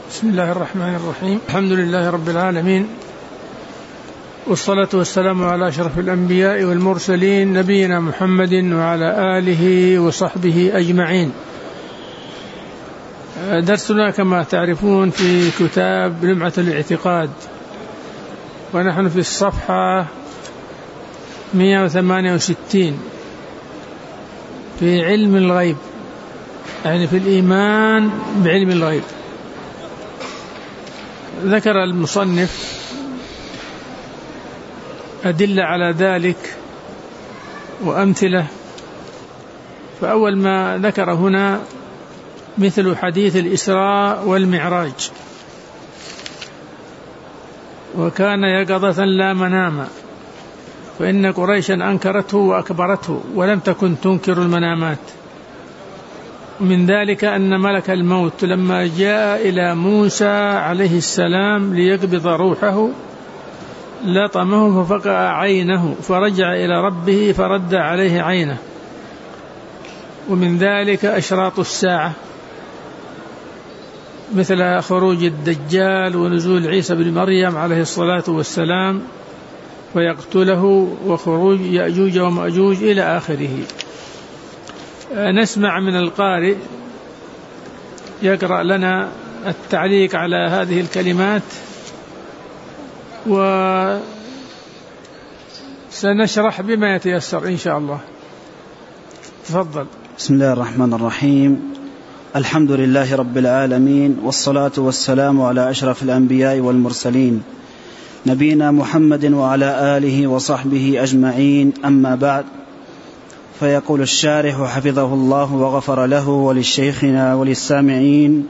بسم الله الرحمن الرحيم. الحمد لله رب العالمين، والصلاة والسلام على أشرف الأنبياء والمرسلين نبينا محمد وعلى آله وصحبه أجمعين. درسنا كما تعرفون في كتاب لمعة الاعتقاد، ونحن في الصفحة 168 في علم الغيب، يعني في الإيمان بعلم الغيب. ذكر المصنف أدلة على ذلك وأمثلة، فأول ما ذكر هنا مثل حديث الإسراء والمعراج: وكان يقظة لا مناما، فإن قريشا أنكرته وأكبرته ولم تكن تنكر المنامات. ومن ذلك أن ملك الموت لما جاء إلى موسى عليه السلام ليقبض روحه لطمه ففقع عينه، فرجع إلى ربه فرد عليه عينه. ومن ذلك أشراط الساعة مثل خروج الدجال ونزول عيسى بن مريم عليه الصلاة والسلام ويقتله، وخروج يأجوج ومأجوج إلى آخره. نسمع من القارئ يقرأ لنا التعليق على هذه الكلمات، وسنشرح بما يتيسر إن شاء الله. تفضل. بسم الله الرحمن الرحيم. الحمد لله رب العالمين، والصلاة والسلام على أشرف الأنبياء والمرسلين نبينا محمد وعلى آله وصحبه أجمعين، أما بعد. فيقول الشارح حفظه الله وغفر له وللشيخنا وللسامعين: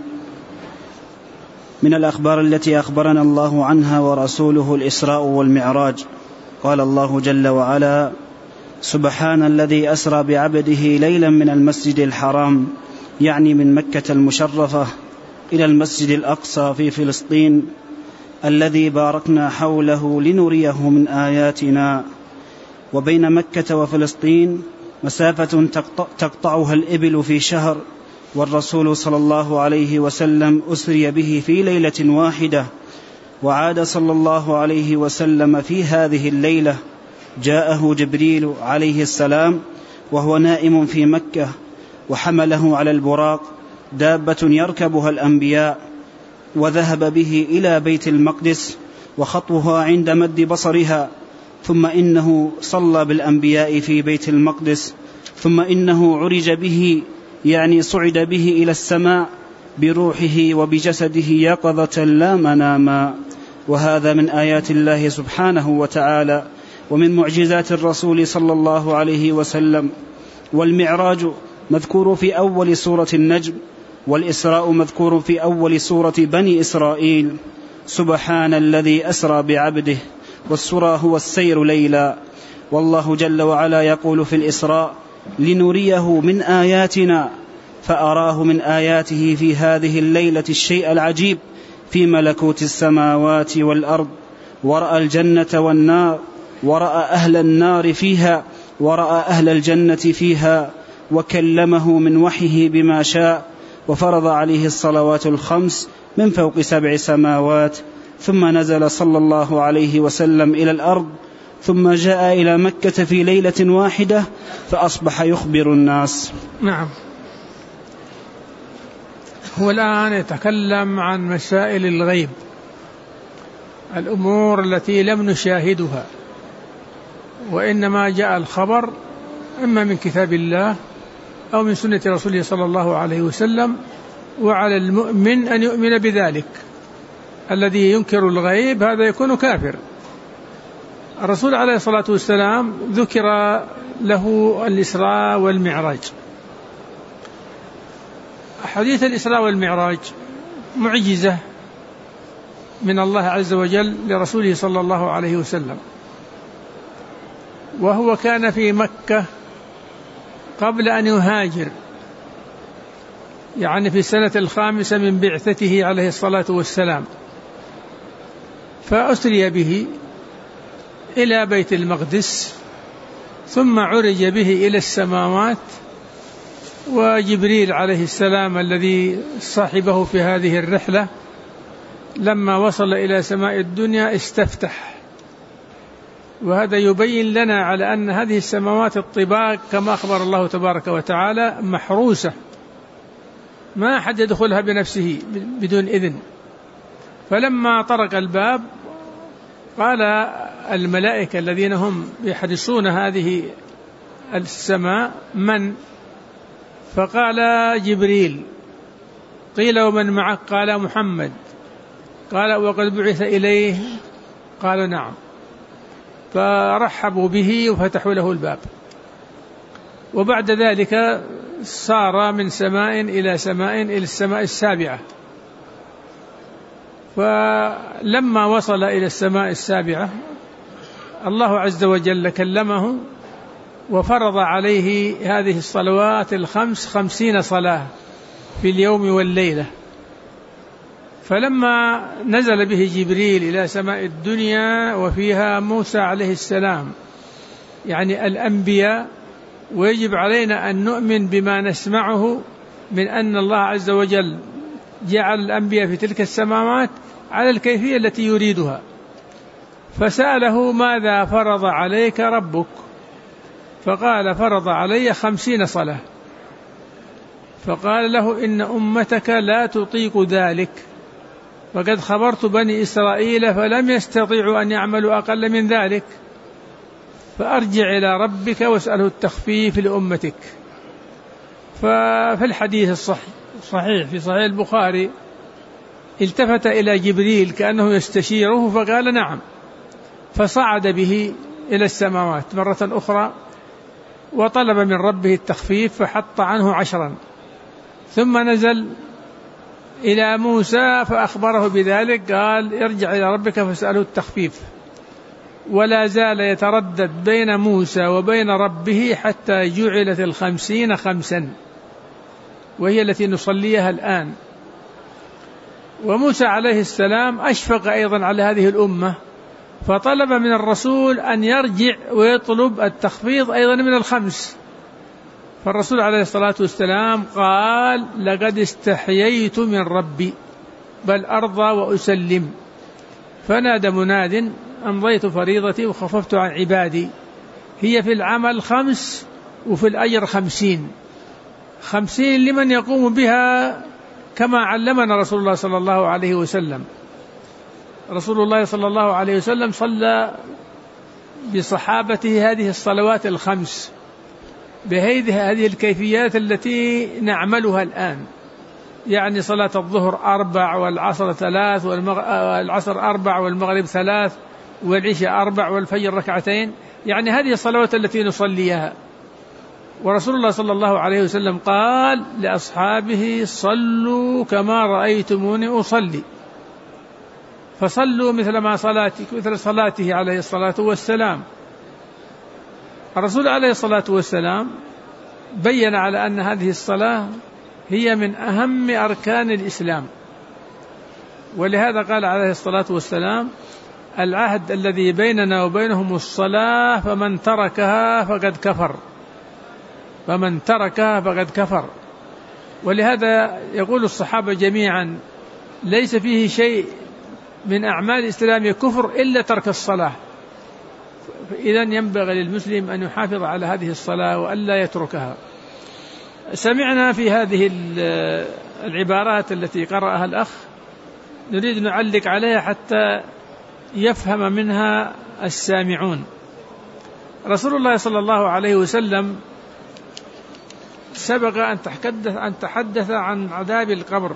من الأخبار التي أخبرنا الله عنها ورسوله الإسراء والمعراج. قال الله جل وعلا: سبحان الذي أسرى بعبده ليلا من المسجد الحرام، يعني من مكة المشرفة، إلى المسجد الأقصى في فلسطين، الذي باركنا حوله لنريه من آياتنا. وبين مكة وفلسطين مسافة تقطعها الإبل في شهر، والرسول صلى الله عليه وسلم أسري به في ليلة واحدة، وعاد صلى الله عليه وسلم في هذه الليلة. جاءه جبريل عليه السلام وهو نائم في مكة، وحمله على البراق، دابة يركبها الأنبياء، وذهب به إلى بيت المقدس، وخطوها عند مد بصرها. ثم إنه صلى بالأنبياء في بيت المقدس، ثم إنه عرج به، يعني صعد به إلى السماء بروحه وبجسده يقظة لا مناما. وهذا من آيات الله سبحانه وتعالى ومن معجزات الرسول صلى الله عليه وسلم. والمعراج مذكور في أول سورة النجم، والإسراء مذكور في أول سورة بني إسرائيل. سبحان الذي أسرى بعبده، والسرى هو السير ليلا. والله جل وعلا يقول في الإسراء: لنريه من آياتنا، فأراه من آياته في هذه الليلة الشيء العجيب في ملكوت السماوات والأرض، ورأى الجنة والنار، ورأى أهل النار فيها، ورأى أهل الجنة فيها، وكلمه من وحيه بما شاء، وفرض عليه الصلوات الخمس من فوق 7 سماوات. ثم نزل صلى الله عليه وسلم إلى الأرض، ثم جاء إلى مكة في ليلة واحدة، فأصبح يخبر الناس. نعم. هو الآن يتكلم عن مسائل الغيب، الأمور التي لم نشاهدها، وإنما جاء الخبر إما من كتاب الله أو من سنة رسوله صلى الله عليه وسلم، وعلى المؤمن أن يؤمن بذلك. الذي ينكر الغيب هذا يكون كافر. الرسول عليه الصلاة والسلام ذكر له الإسراء والمعراج. حديث الإسراء والمعراج معجزة من الله عز وجل لرسوله صلى الله عليه وسلم، وهو كان في مكة قبل أن يهاجر، يعني في السنة 5 من بعثته عليه الصلاة والسلام، فأسري به إلى بيت المقدس، ثم عرج به إلى السماوات، وجبريل عليه السلام الذي صاحبه في هذه الرحلة لما وصل إلى سماء الدنيا استفتح، وهذا يبين لنا على أن هذه السماوات الطباق كما أخبر الله تبارك وتعالى محروسة، ما أحد يدخلها بنفسه بدون إذن. فلما طرق الباب قال الملائكة الذين هم يحرسون هذه السماء: من؟ فقال: جبريل. قيل: ومن معك؟ قال: محمد. قال: وقد بعث إليه؟ قالوا: نعم. فرحبوا به وفتحوا له الباب. وبعد ذلك صار من سماء إلى سماء إلى السماء السابعة. فلما وصل إلى السماء السابعة الله عز وجل كلمه وفرض عليه هذه الصلوات الخمس 50 صلاة في اليوم والليلة. فلما نزل به جبريل إلى سماء الدنيا وفيها موسى عليه السلام، يعني الأنبياء، ويجب علينا أن نؤمن بما نسمعه من أن الله عز وجل جعل الأنبياء في تلك السماوات على الكيفية التي يريدها. فسأله: ماذا فرض عليك ربك؟ فقال: فرض علي 50 صلاة. فقال له: إن أمتك لا تطيق ذلك، فقد خبرت بني إسرائيل فلم يستطيعوا أن يعملوا أقل من ذلك، فأرجع إلى ربك واسأله التخفيف لأمتك. ففي الحديث الصحيح في صحيح البخاري التفت إلى جبريل كأنه يستشيره فقال: نعم. فصعد به إلى السماوات مرة أخرى وطلب من ربه التخفيف فحط عنه 10. ثم نزل إلى موسى فأخبره بذلك، قال: ارجع إلى ربك فاسأله التخفيف. ولا زال يتردد بين موسى وبين ربه حتى جعلت 50 خمسا، وهي التي نصليها الآن. وموسى عليه السلام أشفق أيضا على هذه الأمة، فطلب من الرسول أن يرجع ويطلب التخفيض أيضا من 5. فالرسول عليه الصلاة والسلام قال: لقد استحييت من ربي بل أرضى وأسلم. فنادى مناد: أمضيت فريضتي وخففت عن عبادي. هي في العمل 5 وفي الأجر 50 لمن يقوم بها كما علمنا رسول الله صلى الله عليه وسلم. رسول الله صلى الله عليه وسلم صلى بصحابته هذه الصلوات 5 بهذه الكيفيات التي نعملها الآن، يعني صلاة الظهر 4 والعصر 3 والعصر 4 والمغرب 3 والعشاء 4 والفجر 2، يعني هذه الصلوات التي نصليها. ورسول الله صلى الله عليه وسلم قال لأصحابه: صلوا كما رأيتموني أصلي. فصلوا مثل صلاته عليه الصلاة والسلام. الرسول عليه الصلاة والسلام بين على أن هذه الصلاة هي من أهم أركان الإسلام، ولهذا قال عليه الصلاة والسلام: العهد الذي بيننا وبينهم الصلاة، فمن تركها فقد كفر. ولهذا يقول الصحابة جميعا: ليس فيه شيء من أعمال الإسلام كفر إلا ترك الصلاة. إذن ينبغي للمسلم أن يحافظ على هذه الصلاة وألا يتركها. سمعنا في هذه العبارات التي قرأها الأخ، نريد نعلق عليها حتى يفهم منها السامعون. رسول الله صلى الله عليه وسلم سبق أن تحدث عن عذاب القبر،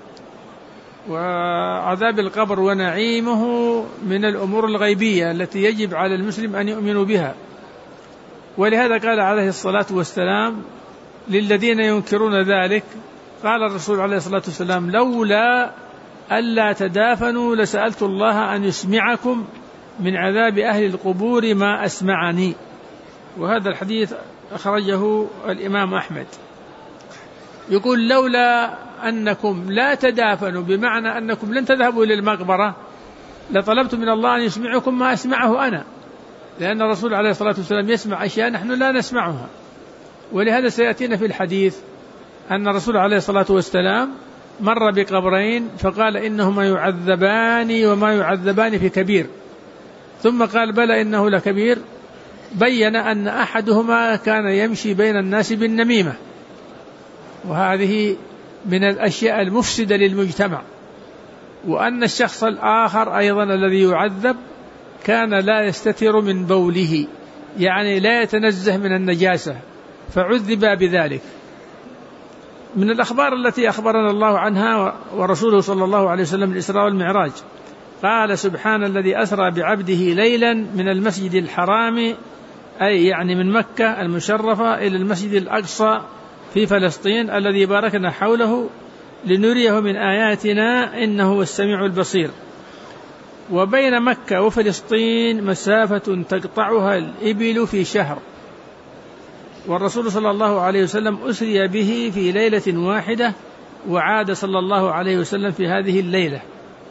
وعذاب القبر ونعيمه من الأمور الغيبية التي يجب على المسلم أن يؤمن بها. ولهذا قال عليه الصلاة والسلام للذين ينكرون ذلك، قال الرسول عليه الصلاة والسلام: لولا ألا تدافنوا لسألت الله أن يسمعكم من عذاب أهل القبور ما أسمعني. وهذا الحديث أخرجه الإمام أحمد. يقول: لولا أنكم لا تدافنوا، بمعنى أنكم لن تذهبوا إلى المقبرة، لطلبت من الله أن يسمعكم ما أسمعه أنا، لأن الرسول عليه الصلاة والسلام يسمع أشياء نحن لا نسمعها. ولهذا سيأتينا في الحديث أن الرسول عليه الصلاة والسلام مر بقبرين فقال إنهما يعذبان وما يعذبان في كبير، ثم قال بلى إنه لكبير، بين أن أحدهما كان يمشي بين الناس بالنميمة، وهذه من الأشياء المفسدة للمجتمع، وأن الشخص الآخر أيضا الذي يعذب كان لا يستتر من بوله، يعني لا يتنزه من النجاسة، فعذب بذلك. من الأخبار التي أخبرنا الله عنها ورسوله صلى الله عليه وسلم الإسراء والمعراج، قال سبحان الذي أسرى بعبده ليلا من المسجد الحرام، أي يعني من مكة المشرفة إلى المسجد الأقصى في فلسطين الذي باركنا حوله لنريه من آياتنا إنه هو السميع البصير. وبين مكة وفلسطين مسافة تقطعها الإبل في شهر، والرسول صلى الله عليه وسلم أسري به في ليلة واحدة، وعاد صلى الله عليه وسلم في هذه الليلة.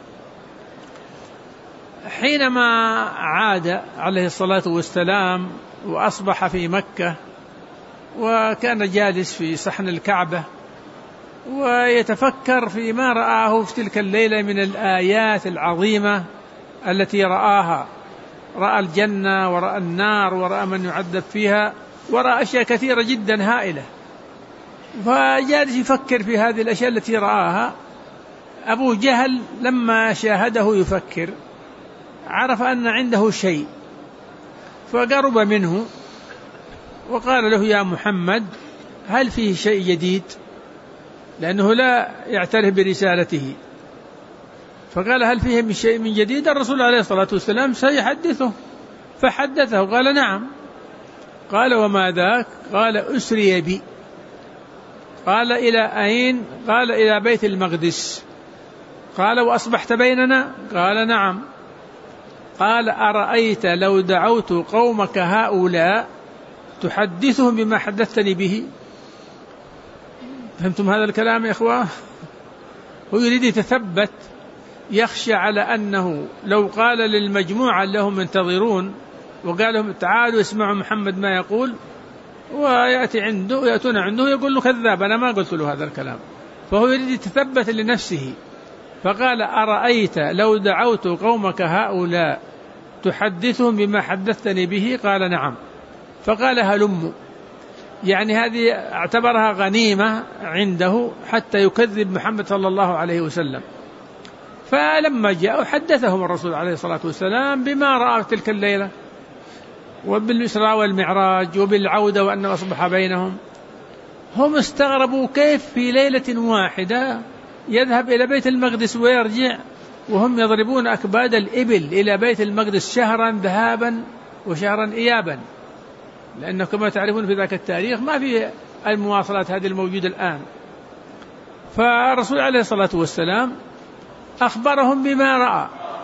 حينما عاد عليه الصلاة والسلام وأصبح في مكة، وكان جالس في صحن الكعبة ويتفكر فيما رآه في تلك الليلة من الآيات العظيمة التي رآها، رأى الجنة ورأى النار ورأى من يعذب فيها ورأى أشياء كثيرة جدا هائلة، فجالس يفكر في هذه الأشياء التي رآها. أبو جهل لما شاهده يفكر عرف أن عنده شيء، فقرب منه وقال له يا محمد هل فيه شيء جديد، لأنه لا يعترف برسالته، فقال هل فيه من شيء من جديد؟ الرسول عليه الصلاة والسلام سيحدثه، فحدثه قال نعم. قال وما ذاك؟ قال أسري بي. قال إلى أين؟ قال إلى بيت المقدس. قال وأصبحت بيننا؟ قال نعم. قال أرأيت لو دعوت قومك هؤلاء تحدثهم بما حدثتني به؟ فهمتم هذا الكلام يا إخوة؟ هو يريد يتثبت، يخشى على أنه لو قال للمجموعة لهم ينتظرون وقال لهم تعالوا اسمعوا محمد ما يقول، ويأتون عنده يقول له كذاب أنا ما قلت له هذا الكلام، فهو يريد يتثبت لنفسه. فقال أرأيت لو دعوت قومك هؤلاء تحدثهم بما حدثتني به؟ قال نعم. فقال هلموا، يعني هذه اعتبرها غنيمة عنده حتى يكذب محمد صلى الله عليه وسلم. فلما جاءوا حدثهم الرسول عليه الصلاة والسلام بما رأى تلك الليلة وبالإسراء والمعراج وبالعودة وأنه أصبح بينهم. هم استغربوا كيف في ليلة واحدة يذهب إلى بيت المقدس ويرجع، وهم يضربون أكباد الإبل إلى بيت المقدس شهرا ذهابا وشهرا إيابا، لأنه كما تعرفون في ذاك التاريخ ما في المواصلات هذه الموجودة الآن. فالرسول عليه الصلاة والسلام أخبرهم بما رأى،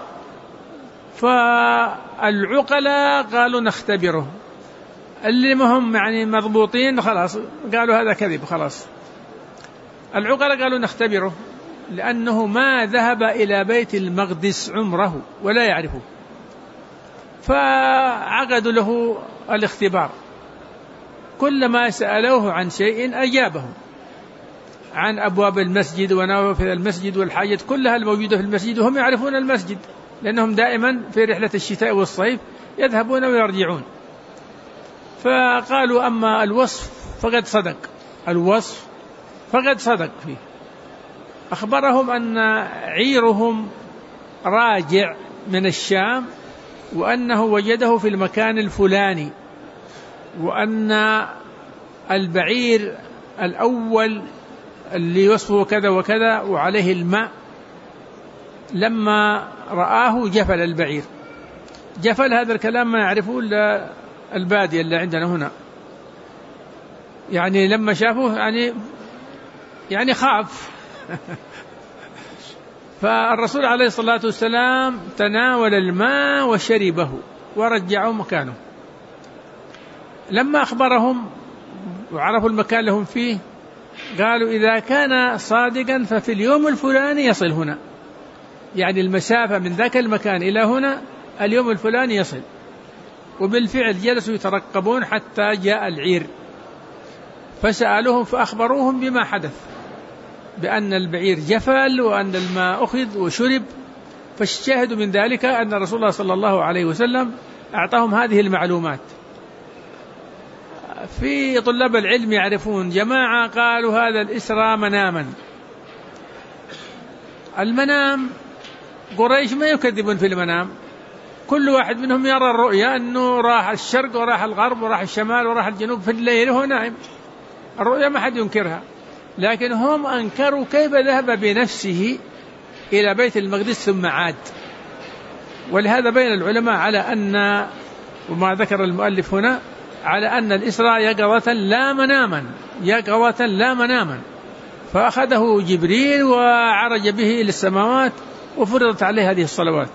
فالعقلاء قالوا نختبره، اللي هم يعني مضبوطين خلاص قالوا هذا كذب خلاص. العقلاء قالوا نختبره لأنه ما ذهب إلى بيت المقدس عمره ولا يعرفه، فعقدوا له الاختبار، كلما سألوه عن شيء أجابهم، عن أبواب المسجد ونوافذ المسجد والحاجات كلها الموجودة في المسجد، وهم يعرفون المسجد لأنهم دائما في رحلة الشتاء والصيف يذهبون ويرجعون. فقالوا أما الوصف فقد صدق، الوصف فقد صدق فيه. أخبرهم أن عيرهم راجع من الشام، وأنه وجده في المكان الفلاني، وأن البعير الأول اللي وصفه كذا وكذا وعليه الماء لما رآه جفل البعير. جفل هذا الكلام ما يعرفه إلا البادية اللي عندنا هنا، يعني لما شافوه يعني خاف. فالرسول عليه الصلاة والسلام تناول الماء وشربه ورجعوا مكانه. لما أخبرهم وعرفوا المكان لهم فيه قالوا إذا كان صادقا ففي اليوم الفلاني يصل هنا، يعني المسافة من ذاك المكان إلى هنا اليوم الفلاني يصل. وبالفعل جلسوا يترقبون حتى جاء العير، فسألوهم فأخبروهم بما حدث، بأن البعير جفل وأن الماء أخذ وشرب. فالشاهد من ذلك أن رسول الله صلى الله عليه وسلم أعطاهم هذه المعلومات. في طلاب العلم يعرفون جماعة قالوا هذا الإسراء مناما. المنام قريش ما يكذبون في المنام، كل واحد منهم يرى الرؤيا أنه راح الشرق وراح الغرب وراح الشمال وراح الجنوب في الليل وهو نائم، الرؤيا ما حد ينكرها، لكن هم أنكروا كيف ذهب بنفسه إلى بيت المقدس ثم عاد. ولهذا بين العلماء على أن، وما ذكر المؤلف هنا، على أن الإسراء يقظة لا مناما، يقظة لا مناما. فأخذه جبريل وعرج به إلى السماوات وفرضت عليه هذه الصلوات.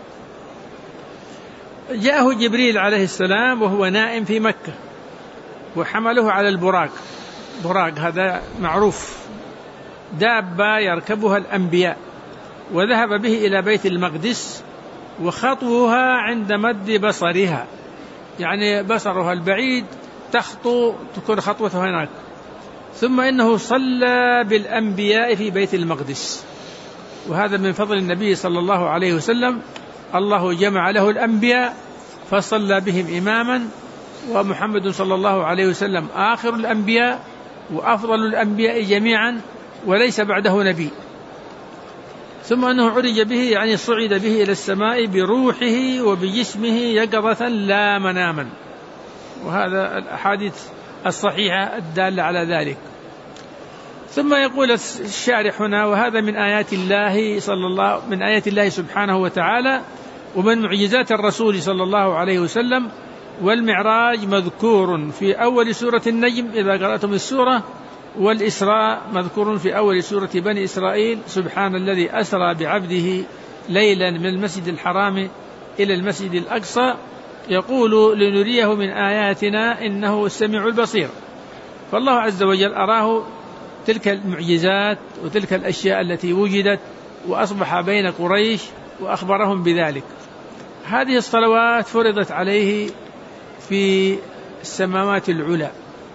جاءه جبريل عليه السلام وهو نائم في مكة، وحمله على البراق. براق هذا معروف، دابة يركبها الأنبياء، وذهب به إلى بيت المقدس، وخطوها عند مد بصرها، يعني بصرها البعيد تخطو تكون خطوتها هناك. ثم إنه صلى بالأنبياء في بيت المقدس، وهذا من فضل النبي صلى الله عليه وسلم. الله جمع له الأنبياء فصلى بهم إماما، ومحمد صلى الله عليه وسلم آخر الأنبياء وأفضل الأنبياء جميعا، وليس بعده نبي. ثم أنه عرج به، يعني صعد به إلى السماء بروحه وبجسمه يقظة لا مناما، وهذا الأحاديث الصحيحة الدالة على ذلك. ثم يقول الشارح هنا: وهذا من آيات الله سبحانه وتعالى ومن معجزات الرسول صلى الله عليه وسلم. والمعراج مذكور في أول سورة النجم إذا قرأتم السورة، والإسراء مذكور في أول سورة بني إسرائيل: سبحان الذي أسرى بعبده ليلا من المسجد الحرام إلى المسجد الأقصى يقول لنريه من آياتنا إنه السميع البصير. فالله عز وجل أراه تلك المعجزات وتلك الأشياء التي وجدت وأصبح بين قريش وأخبرهم بذلك. هذه الصلوات فرضت عليه في السماوات العلى.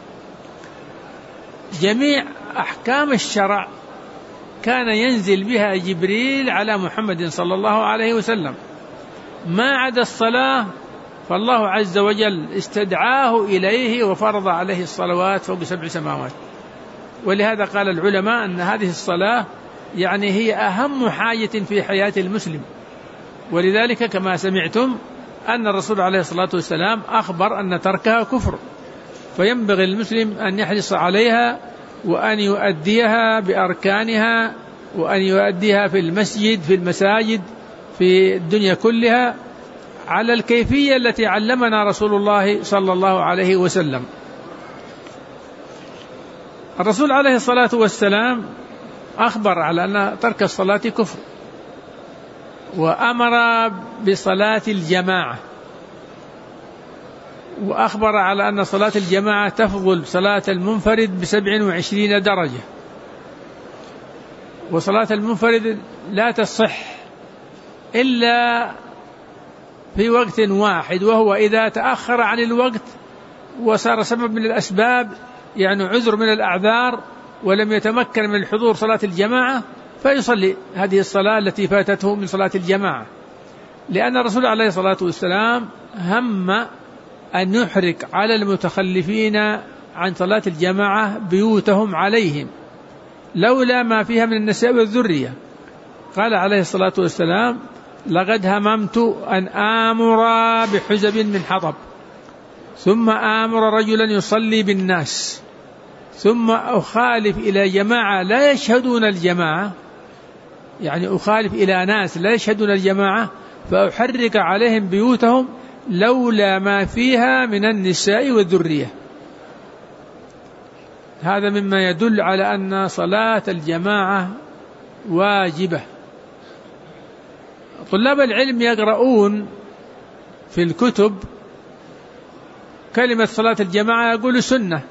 جميع أحكام الشرع كان ينزل بها جبريل على محمد صلى الله عليه وسلم، ما عدا الصلاة فالله عز وجل استدعاه إليه وفرض عليه الصلوات فوق 7 سماوات. ولهذا قال العلماء أن هذه الصلاة يعني هي أهم حاجة في حياة المسلم، ولذلك كما سمعتم أن الرسول عليه الصلاة والسلام أخبر أن تركها كفر، فينبغي المسلم أن يحرص عليها وأن يؤديها بأركانها، وأن يؤديها في المسجد، في المساجد، في الدنيا كلها على الكيفية التي علمنا رسول الله صلى الله عليه وسلم. الرسول عليه الصلاة والسلام أخبر على أن ترك الصلاة كفر، وأمر بصلاة الجماعة، وأخبر على أن صلاة الجماعة تفضل صلاة المنفرد ب27 درجة، وصلاة المنفرد لا تصح إلا في وقت واحد، وهو إذا تأخر عن الوقت وصار سبب من الأسباب، يعني عذر من الأعذار، ولم يتمكن من الحضور صلاة الجماعة، فيصلي هذه الصلاة التي فاتته من صلاة الجماعة. لأن الرسول عليه الصلاة والسلام هم أن يحرق على المتخلفين عن صلاة الجماعة بيوتهم عليهم لولا ما فيها من النساء والذرية. قال عليه الصلاة والسلام: لقد هممت أن آمر بحزب من حطب، ثم آمر رجلا يصلي بالناس، ثم أخالف إلى جماعة لا يشهدون الجماعة، يعني أخالف إلى ناس لا يشهدون الجماعة، فأحرق عليهم بيوتهم لولا ما فيها من النساء والذرية. هذا مما يدل على أن صلاة الجماعة واجبة. طلاب العلم يقرؤون في الكتب كلمة صلاة الجماعة يقول سنة.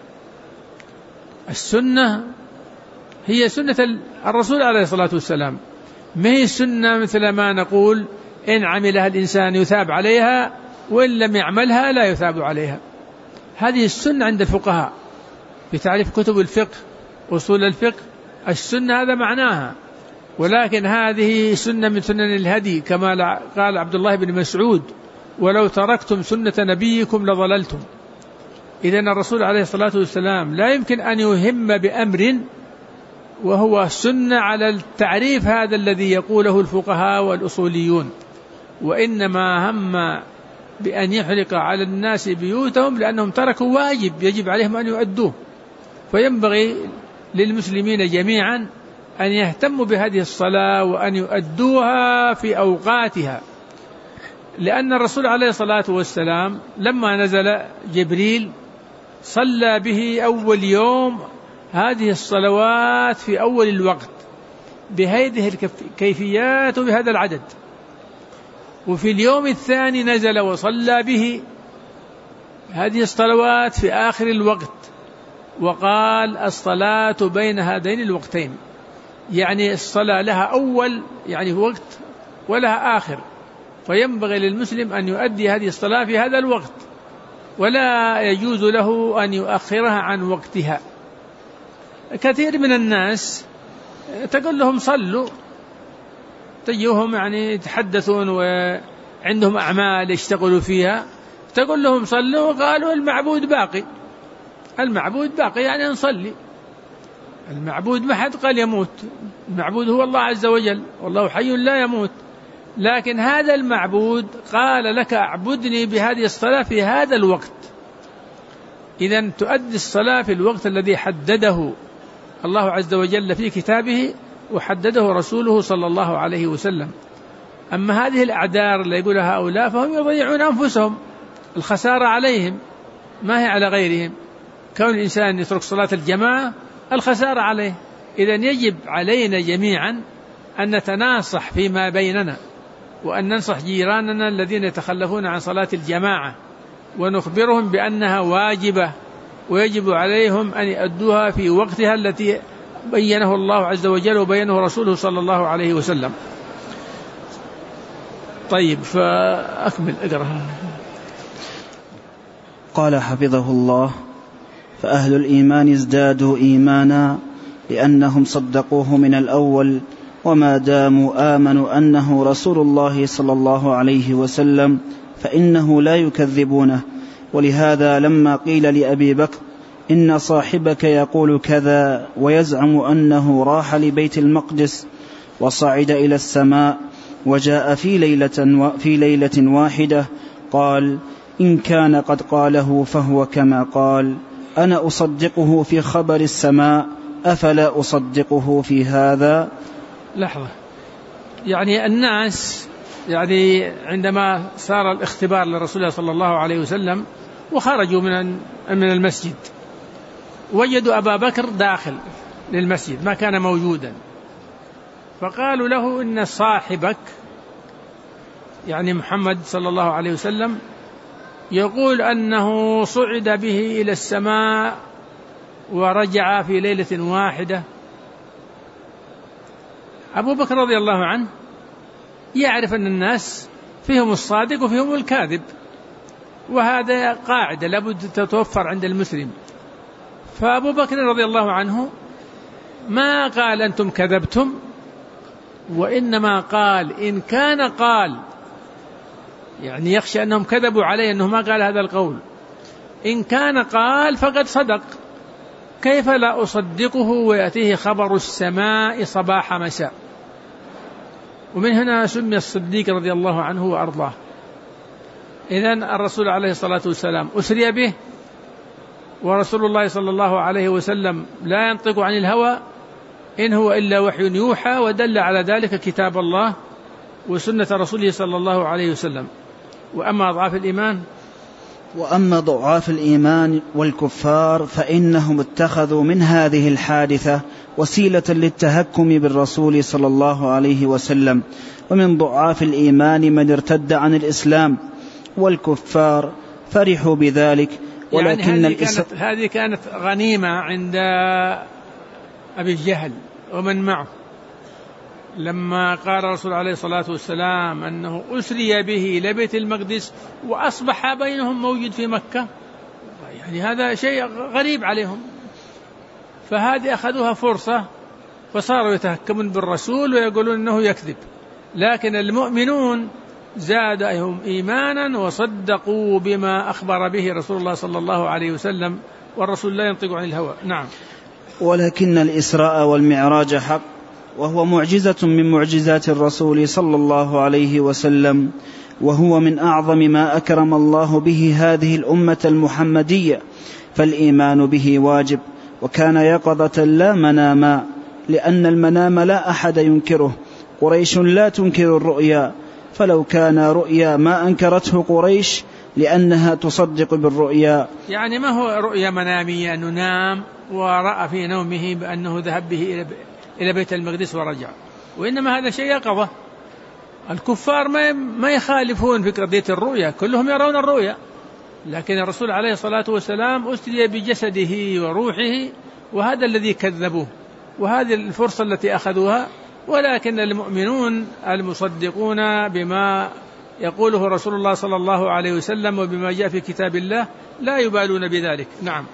السنة هي سنة الرسول عليه الصلاة والسلام، ما هي السنة مثل ما نقول إن عملها الإنسان يثاب عليها وإن لم يعملها لا يثاب عليها. هذه السنة عند الفقهاء في تعريف كتب الفقه، أصول الفقه، السنة هذا معناها، ولكن هذه سنة من سنن الهدي، كما قال عبد الله بن مسعود: ولو تركتم سنة نبيكم لضللتم. إذن الرسول عليه الصلاة والسلام لا يمكن أن يهم بأمر وهو سنة على التعريف هذا الذي يقوله الفقهاء والأصوليون، وإنما هم بأن يحرق على الناس بيوتهم لأنهم تركوا واجب يجب عليهم أن يؤدوه. فينبغي للمسلمين جميعا أن يهتموا بهذه الصلاة وأن يؤدوها في أوقاتها، لأن الرسول عليه الصلاة والسلام لما نزل جبريل صلى به أول يوم هذه الصلوات في أول الوقت بهذه الكيفيات وبهذا العدد، وفي اليوم الثاني نزل وصلى به هذه الصلوات في آخر الوقت، وقال: الصلاة بين هذين الوقتين، يعني الصلاة لها أول يعني وقت ولها آخر، فينبغي للمسلم أن يؤدي هذه الصلاة في هذا الوقت، ولا يجوز له أن يؤخرها عن وقتها. كثير من الناس تقول لهم صلوا، تجيهم يعني يتحدثون وعندهم أعمال يشتغلوا فيها، تقول لهم صلوا، وقالوا المعبود باقي. المعبود باقي يعني نصلي. المعبود ما حد قال يموت، المعبود هو الله عز وجل، والله حي لا يموت. لكن هذا المعبود قال لك: اعبدني بهذه الصلاة في هذا الوقت. إذن تؤدي الصلاة في الوقت الذي حدده الله عز وجل في كتابه وحدده رسوله صلى الله عليه وسلم. أما هذه الأعذار اللي يقولها هؤلاء فهم يضيعون أنفسهم، الخسارة عليهم ما هي على غيرهم. كون الإنسان يترك صلاة الجماعة الخسارة عليه. إذن يجب علينا جميعا أن نتناصح فيما بيننا، وأن ننصح جيراننا الذين يتخلفون عن صلاة الجماعة، ونخبرهم بأنها واجبة ويجب عليهم أن يؤدوها في وقتها التي بينه الله عز وجل وبينه رسوله صلى الله عليه وسلم. طيب، فأكمل أقرأها. قال حفظه الله: فأهل الإيمان ازدادوا إيمانا لأنهم صدقوه من الأول، وما داموا آمنوا أنه رسول الله صلى الله عليه وسلم فإنه لا يكذبونه. ولهذا لما قيل لأبي بكر: إن صاحبك يقول كذا ويزعم أنه راح لبيت المقدس وصعد إلى السماء وجاء في ليلة واحدة، قال: إن كان قد قاله فهو كما قال، أنا أصدقه في خبر السماء أفلا أصدقه في هذا؟ لحظة، يعني الناس يعني عندما صار الاختبار لرسول الله صلى الله عليه وسلم وخرجوا من المسجد وجدوا أبا بكر داخل للمسجد ما كان موجودا، فقالوا له: إن صاحبك يعني محمد صلى الله عليه وسلم يقول أنه صعد به إلى السماء ورجع في ليلة واحدة. أبو بكر رضي الله عنه يعرف أن الناس فيهم الصادق وفيهم الكاذب، وهذا قاعدة لابد تتوفر عند المسلم. فأبو بكر رضي الله عنه ما قال أنتم كذبتم، وإنما قال: إن كان قال، يعني يخشى أنهم كذبوا عليه أنه ما قال هذا القول، إن كان قال فقد صدق، كيف لا أصدقه ويأتيه خبر السماء صباح مساء. ومن هنا سمي الصديق رضي الله عنه وأرضاه. إذن الرسول عليه الصلاة والسلام أسري به، ورسول الله صلى الله عليه وسلم لا ينطق عن الهوى، إن هو إلا وحي يوحى، ودل على ذلك كتاب الله وسنة رسوله صلى الله عليه وسلم. وأما ضعاف الإيمان والكفار فإنهم اتخذوا من هذه الحادثة وسيلة للتهكم بالرسول صلى الله عليه وسلم. ومن ضعاف الإيمان من ارتد عن الإسلام، والكفار فرحوا بذلك، ولكن يعني هذه كانت غنيمة عند أبي جهل ومن معه، لما قال الرسول عليه الصلاة والسلام أنه أسري به إلى بيت المقدس وأصبح بينهم موجود في مكة، يعني هذا شيء غريب عليهم، فهذه أخذوها فرصة فصاروا يتهكمون بالرسول ويقولون أنه يكذب. لكن المؤمنون زادهم إيمانا وصدقوا بما أخبر به رسول الله صلى الله عليه وسلم، والرسول لا ينطق عن الهوى. نعم. ولكن الإسراء والمعراج حق، وهو معجزة من معجزات الرسول صلى الله عليه وسلم، وهو من أعظم ما أكرم الله به هذه الأمة المحمدية، فالإيمان به واجب، وكان يقظة لا مناما، لأن المنام لا أحد ينكره. قريش لا تنكر الرؤيا، فلو كان رؤيا ما أنكرته قريش لأنها تصدق بالرؤيا. يعني ما هو رؤيا منامية أنه نام ورأى في نومه بأنه ذهب به إلى بيت المقدس ورجع، وإنما هذا شيء يقظة. الكفار ما يخالفون في قضية الرؤيا، كلهم يرون الرؤيا، لكن الرسول عليه الصلاة والسلام أسري بجسده وروحه، وهذا الذي كذبوه، وهذه الفرصة التي أخذوها. ولكن المؤمنون المصدقون بما يقوله رسول الله صلى الله عليه وسلم وبما جاء في كتاب الله لا يبالون بذلك. نعم.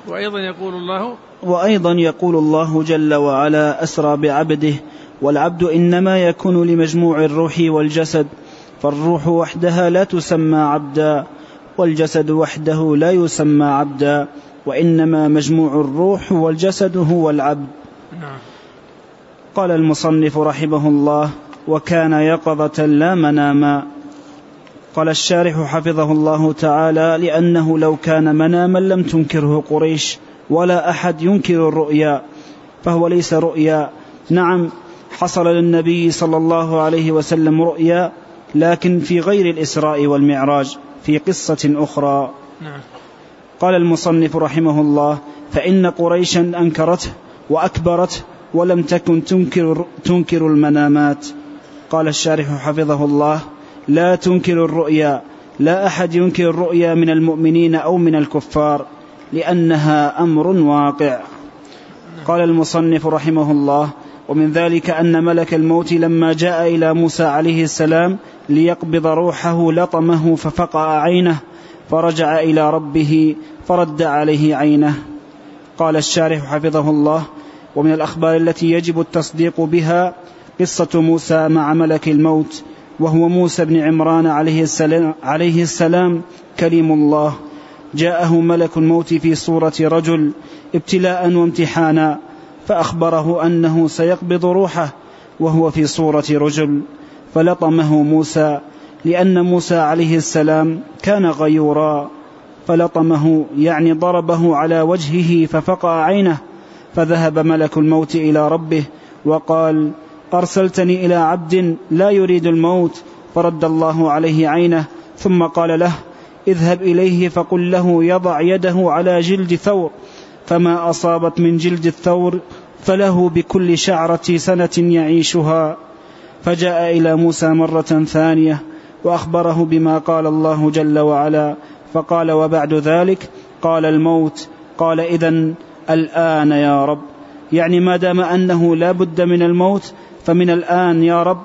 وأيضا يقول الله جل وعلا: أسرى بعبده، والعبد إنما يكون لمجموع الروح والجسد، فالروح وحدها لا تسمى عبدا، والجسد وحده لا يسمى عبدا، وإنما مجموع الروح والجسد هو العبد. نعم. قال المصنف رحمه الله: وكان يقظة لا مناما. قال الشارح حفظه الله تعالى: لأنه لو كان مناما لم تنكره قريش، ولا أحد ينكر الرؤيا، فهو ليس رؤيا. نعم، حصل للنبي صلى الله عليه وسلم رؤيا، لكن في غير الإسراء والمعراج، في قصة أخرى. نعم. قال المصنف رحمه الله: فإن قريشا أنكرته وأكبرته، ولم تكن تنكر المنامات. قال الشارح حفظه الله: لا تنكر الرؤيا، لا أحد ينكر الرؤيا من المؤمنين أو من الكفار، لأنها أمر واقع. قال المصنف رحمه الله: ومن ذلك أن ملك الموت لما جاء إلى موسى عليه السلام ليقبض روحه لطمه ففقع عينه، فرجع إلى ربه فرد عليه عينه. قال الشارح حفظه الله: ومن الأخبار التي يجب التصديق بها قصة موسى مع ملك الموت، وهو موسى بن عمران عليه السلام كليم الله. جاءه ملك الموت في صورة رجل ابتلاء وامتحانا، فأخبره أنه سيقبض روحه وهو في صورة رجل، فلطمه موسى، لأن موسى عليه السلام كان غيورا، فلطمه يعني ضربه على وجهه ففقع عينه. فذهب ملك الموت إلى ربه وقال: أرسلتني إلى عبد لا يريد الموت، فرد الله عليه عينه، ثم قال له: اذهب إليه فقل له يضع يده على جلد ثور، فما أصابت من جلد الثور فله بكل شعرة سنة يعيشها. فجاء إلى موسى مرة ثانية وأخبره بما قال الله جل وعلا، فقال: وبعد ذلك؟ قال: الموت. قال: إذن الآن يا رب، يعني ما دام أنه لا بد من الموت فمن الآن يا رب.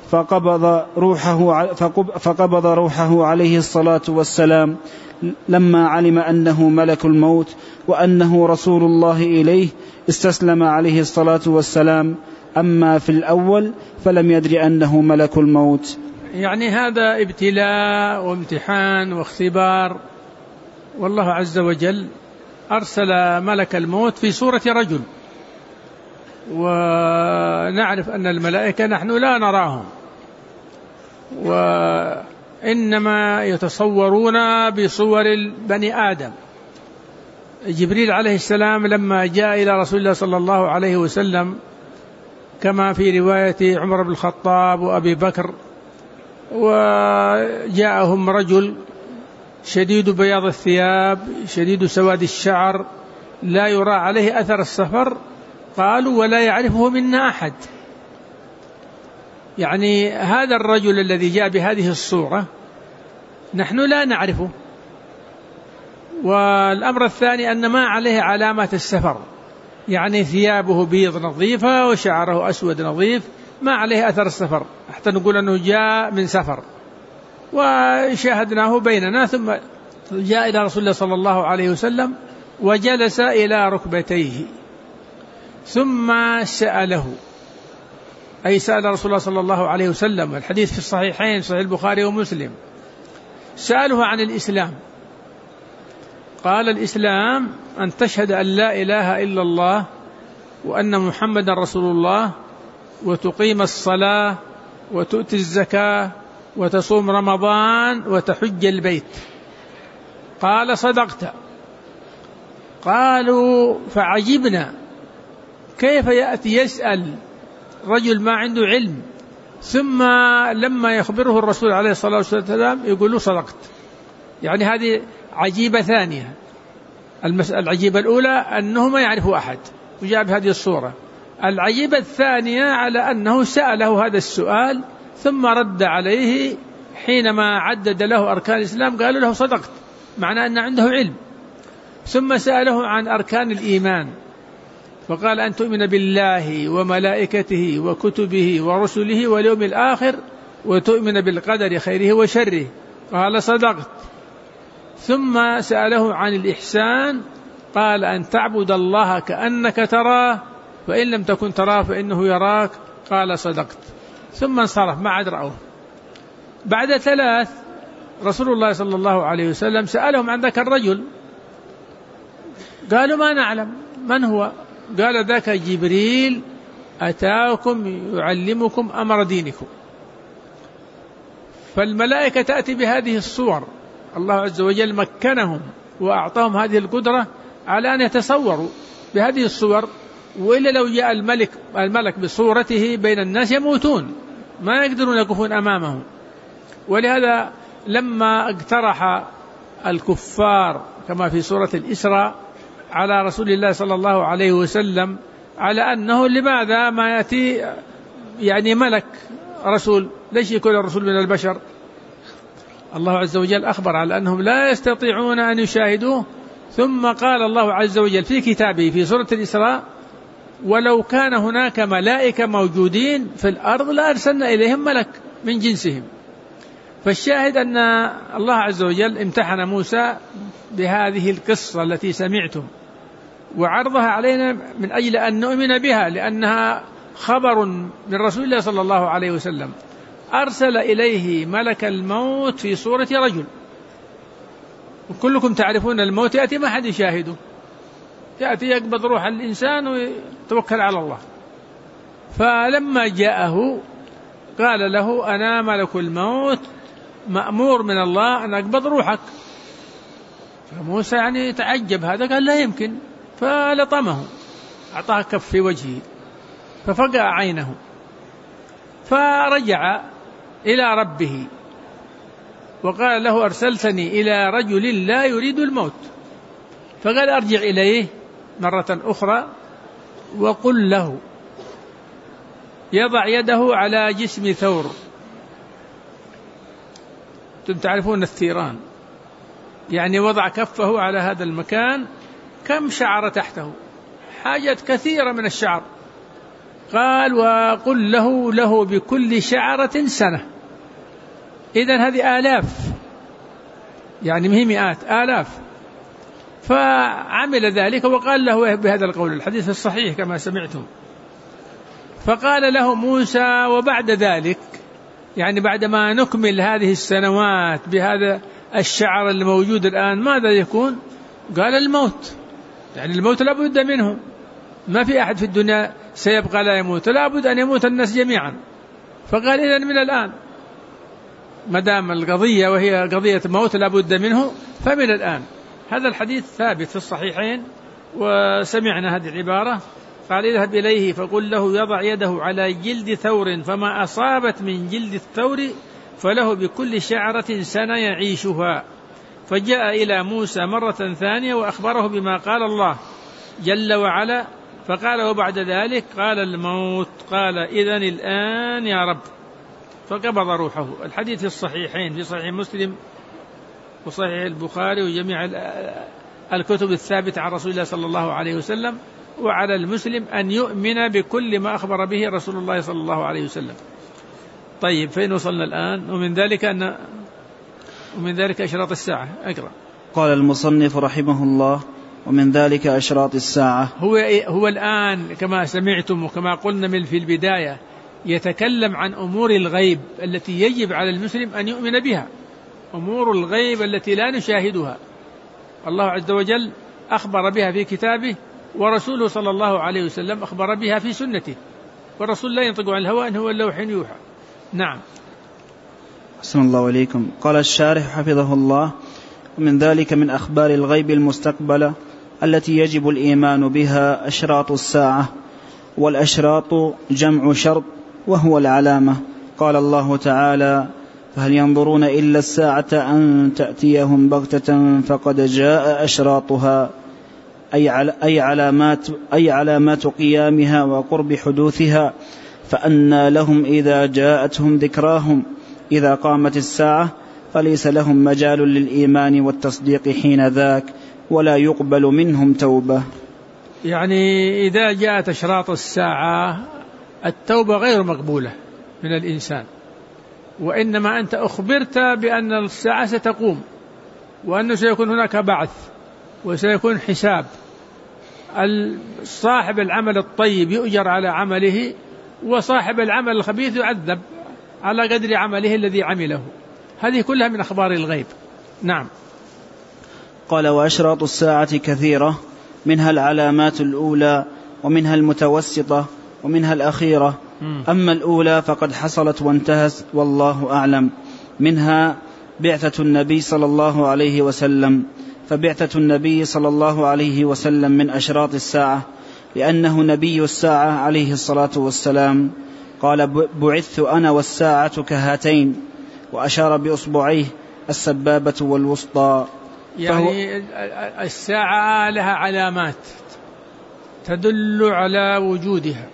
فقبض روحه عليه الصلاة والسلام لما علم أنه ملك الموت وأنه رسول الله إليه، استسلم عليه الصلاة والسلام. أما في الأول فلم يدر أنه ملك الموت. يعني هذا ابتلاء وامتحان واختبار، والله عز وجل أرسل ملك الموت في صورة رجل، ونعرف أن الملائكة نحن لا نراهم، وإنما يتصورون بصور بني آدم. جبريل عليه السلام لما جاء إلى رسول الله صلى الله عليه وسلم كما في رواية عمر بن الخطاب وأبي بكر، وجاءهم رجل شديد بياض الثياب شديد سواد الشعر لا يرى عليه أثر السفر، قالوا: ولا يعرفه منا أحد. يعني هذا الرجل الذي جاء بهذه الصورة نحن لا نعرفه. والأمر الثاني أن ما عليه علامات السفر، يعني ثيابه بيض نظيفة وشعره أسود نظيف، ما عليه أثر السفر حتى نقول أنه جاء من سفر. وشاهدناه بيننا، ثم جاء إلى رسول الله صلى الله عليه وسلم وجلس إلى ركبتيه، ثم سأله أي سأل رسول الله صلى الله عليه وسلم، الحديث في الصحيحين صحيح البخاري ومسلم، سأله عن الإسلام، قال الإسلام أن تشهد أن لا إله إلا الله وأن محمدا رسول الله وتقيم الصلاة وتؤتي الزكاة وتصوم رمضان وتحج البيت. قال صدقت. قالوا فعجبنا كيف يأتي يسأل رجل ما عنده علم ثم لما يخبره الرسول عليه الصلاة والسلام يقول له صدقت. يعني هذه عجيبة ثانية. المسألة العجيبة الأولى أنه ما يعرفه أحد وجاء بهذه الصورة. العجيبة الثانية على أنه سأله هذا السؤال ثم رد عليه حينما عدد له أركان الإسلام قالوا له صدقت، معنى أن عنده علم. ثم سأله عن أركان الإيمان فقال أن تؤمن بالله وملائكته وكتبه ورسله واليوم الآخر وتؤمن بالقدر خيره وشره، قال صدقت. ثم سأله عن الإحسان قال أن تعبد الله كأنك تراه فإن لم تكن تراه فإنه يراك، قال صدقت. ثم انصرف ما عاد رأوه. بعد 3 رسول الله صلى الله عليه وسلم سألهم عن ذاك الرجل، قالوا ما نعلم من هو، قال ذاك جبريل أتاكم يعلمكم أمر دينكم. فالملائكة تأتي بهذه الصور، الله عز وجل مكنهم وأعطاهم هذه القدرة على أن يتصوروا بهذه الصور، وإلا لو جاء الملك بصورته بين الناس يموتون ما يقدرون يقفون أمامه. ولهذا لما اقترح الكفار كما في سورة الإسراء على رسول الله صلى الله عليه وسلم على أنه لماذا ما يأتي يعني ملك رسول، ليش يكون الرسول من البشر؟ الله عز وجل أخبر على أنهم لا يستطيعون أن يشاهدوه. ثم قال الله عز وجل في كتابه في سورة الإسراء ولو كان هناك ملائكة موجودين في الأرض لأرسلنا إليهم ملك من جنسهم. فالشاهد أن الله عز وجل امتحن موسى بهذه القصة التي سمعتم وعرضها علينا من أجل أن نؤمن بها، لأنها خبر من رسول الله صلى الله عليه وسلم أرسل إليه ملك الموت في صورة رجل. وكلكم تعرفون الموت يأتي ما حد يشاهده، يأتي يقبض روح الإنسان ويتوكل على الله. فلما جاءه قال له أنا ملك الموت مأمور من الله أن أقبض روحك. فموسى يعني تعجب هذا، قال لا يمكن، فلطمه أعطاه كف في وجهه ففقع عينه، فرجع إلى ربه وقال له أرسلتني إلى رجل لا يريد الموت. فقال أرجع إليه مرة أخرى وقل له يضع يده على جسم ثور. أنتم تعرفون الثيران، يعني وضع كفه على هذا المكان كم شعر تحته، حاجة كثيرة من الشعر. قال وقل له بكل شعرة سنة. إذن هذه آلاف، يعني مهي مئات آلاف. فعمل ذلك وقال له بهذا القول، الحديث الصحيح كما سمعتم. فقال له موسى وبعد ذلك، يعني بعدما نكمل هذه السنوات بهذا الشعر الموجود الآن ماذا يكون؟ قال الموت، يعني الموت لا بد منه، ما في أحد في الدنيا سيبقى لا يموت، لا بد أن يموت الناس جميعا. فقال إذن من الآن مدام القضية وهي قضية موت لا بد منه فمن الآن. هذا الحديث ثابت في الصحيحين وسمعنا هذه العبارة. قال اذهب إليه فقل له يضع يده على جلد ثور فما أصابت من جلد الثور فله بكل شعرة سنة يعيشها. فجاء إلى موسى مرة ثانية وأخبره بما قال الله جل وعلا، فقال وبعد ذلك قال الموت. قال إذن الآن يا رب، فقبض روحه. الحديث في الصحيحين في صحيح مسلم وصحيح البخاري وجميع الكتب الثابتة عن رسول الله صلى الله عليه وسلم. وعلى المسلم أن يؤمن بكل ما أخبر به رسول الله صلى الله عليه وسلم. طيب فين وصلنا الآن؟ ومن ذلك أشراط الساعة. أقرأ. قال المصنف رحمه الله ومن ذلك أشراط الساعة. هو الآن كما سمعتم وكما قلنا من في البداية يتكلم عن أمور الغيب التي يجب على المسلم أن يؤمن بها، أمور الغيب التي لا نشاهدها، الله عز وجل أخبر بها في كتابه، ورسوله صلى الله عليه وسلم أخبر بها في سنته، والرسول لا ينطق عن الهوى إن هو إلا وحي يوحى. نعم. أحسن الله إليكم. قال الشارح حفظه الله: ومن ذلك من أخبار الغيب المستقبلة التي يجب الإيمان بها أشراط الساعة، والأشراط جمع شرط وهو العلامة. قال الله تعالى: فهل ينظرون إلا الساعة أن تأتيهم بغتة فقد جاء أشراطها، أي علامات قيامها وقرب حدوثها، فأنى لهم إذا جاءتهم ذكراهم إذا قامت الساعة فليس لهم مجال للإيمان والتصديق حين ذاك، ولا يقبل منهم توبة. يعني إذا جاءت أشراط الساعة التوبة غير مقبولة من الإنسان، وإنما أنت أخبرت بأن الساعة ستقوم، وأنه سيكون هناك بعث وسيكون حساب. صاحب العمل الطيب يؤجر على عمله، وصاحب العمل الخبيث يعذب على قدر عمله الذي عمله. هذه كلها من أخبار الغيب. نعم. قال: وأشراط الساعة كثيرة، منها العلامات الأولى، ومنها المتوسطة، ومنها الأخيرة. أما الأولى فقد حصلت وانتهت والله أعلم. منها بعثة النبي صلى الله عليه وسلم، فبعثة النبي صلى الله عليه وسلم من أشراط الساعة، لأنه نبي الساعة عليه الصلاة والسلام. قال: بعثت أنا والساعة كهاتين، وأشار بأصبعيه السبابة والوسطى. يعني الساعة لها علامات تدل على وجودها،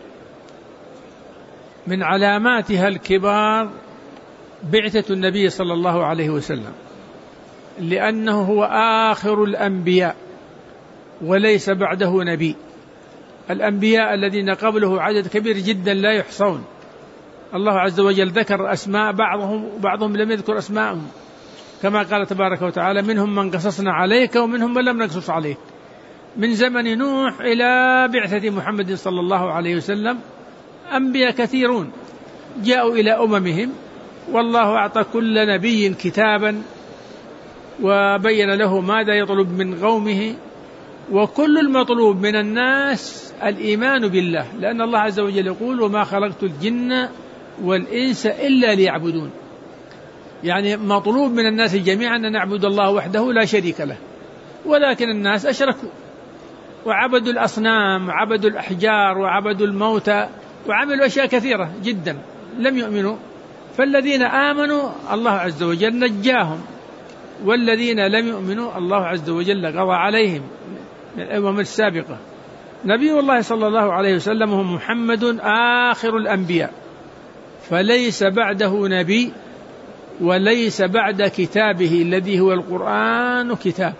من علاماتها الكبار بعثة النبي صلى الله عليه وسلم، لأنه هو آخر الأنبياء وليس بعده نبي. الأنبياء الذين قبله عدد كبير جدا لا يحصون، الله عز وجل ذكر أسماء بعضهم لم يذكر أسماءهم، كما قال تبارك وتعالى: منهم من قصصنا عليك ومنهم من لم نقصص عليك. من زمن نوح إلى بعثة محمد صلى الله عليه وسلم أنبياء كثيرون جاءوا إلى أممهم، والله أعطى كل نبي كتابا وبين له ماذا يطلب من قومه، وكل المطلوب من الناس الإيمان بالله، لأن الله عز وجل يقول: وما خلقت الجن والإنس إلا ليعبدون. يعني مطلوب من الناس جميعا أن نعبد الله وحده لا شريك له، ولكن الناس أشركوا وعبدوا الأصنام وعبدوا الأحجار وعبدوا الموتى وعملوا أشياء كثيرة جدا لم يؤمنوا. فالذين آمنوا الله عز وجل نجاهم، والذين لم يؤمنوا الله عز وجل قضى عليهم من الأمم السابقة. نبي الله صلى الله عليه وسلم هو محمد آخر الأنبياء، فليس بعده نبي وليس بعد كتابه الذي هو القرآن كتاب.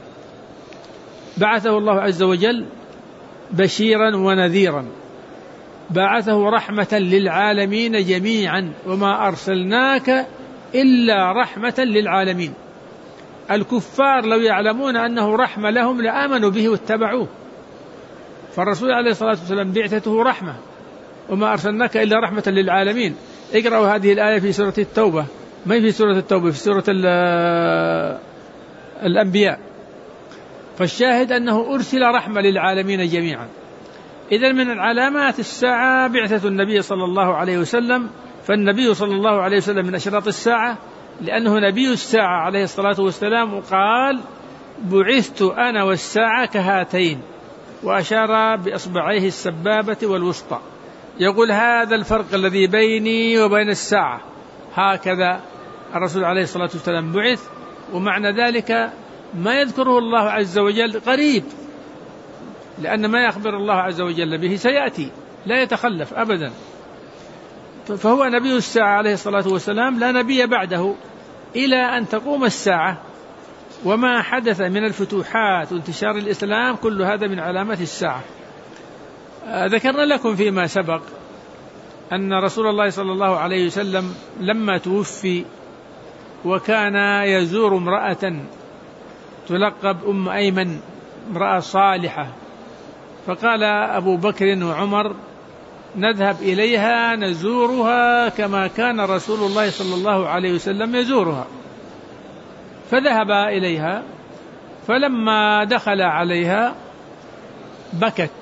بعثه الله عز وجل بشيرا ونذيرا، بعثه رحمة للعالمين جميعا، وما أرسلناك إلا رحمة للعالمين. الكفار لو يعلمون أنه رحمة لهم لآمنوا به واتبعوه، فالرسول عليه الصلاة والسلام بعثته رحمة، وما أرسلناك إلا رحمة للعالمين. اقرأوا هذه الآية في سورة التوبة، ما في سورة التوبة، في سورة الأنبياء. فالشاهد أنه أرسل رحمة للعالمين جميعا. إذن من العلامات الساعة بعثة النبي صلى الله عليه وسلم، فالنبي صلى الله عليه وسلم من أشراط الساعة لأنه نبي الساعة عليه الصلاة والسلام، وقال: بعثت أنا والساعة كهاتين، وأشار بأصبعيه السبابة والوسطى، يقول هذا الفرق الذي بيني وبين الساعة. هكذا الرسول عليه الصلاة والسلام بعث، ومعنى ذلك ما يذكره الله عز وجل قريب، لأن ما يخبر الله عز وجل به سيأتي لا يتخلف أبدا. فهو نبي الساعة عليه الصلاة والسلام، لا نبي بعده إلى أن تقوم الساعة. وما حدث من الفتوحات وانتشار الإسلام كل هذا من علامات الساعة. ذكرنا لكم فيما سبق أن رسول الله صلى الله عليه وسلم لما توفي وكان يزور امرأة تلقب أم أيمن، امرأة صالحة، فقال أبو بكر وعمر: نذهب إليها نزورها كما كان رسول الله صلى الله عليه وسلم يزورها. فذهب إليها، فلما دخل عليها بكت،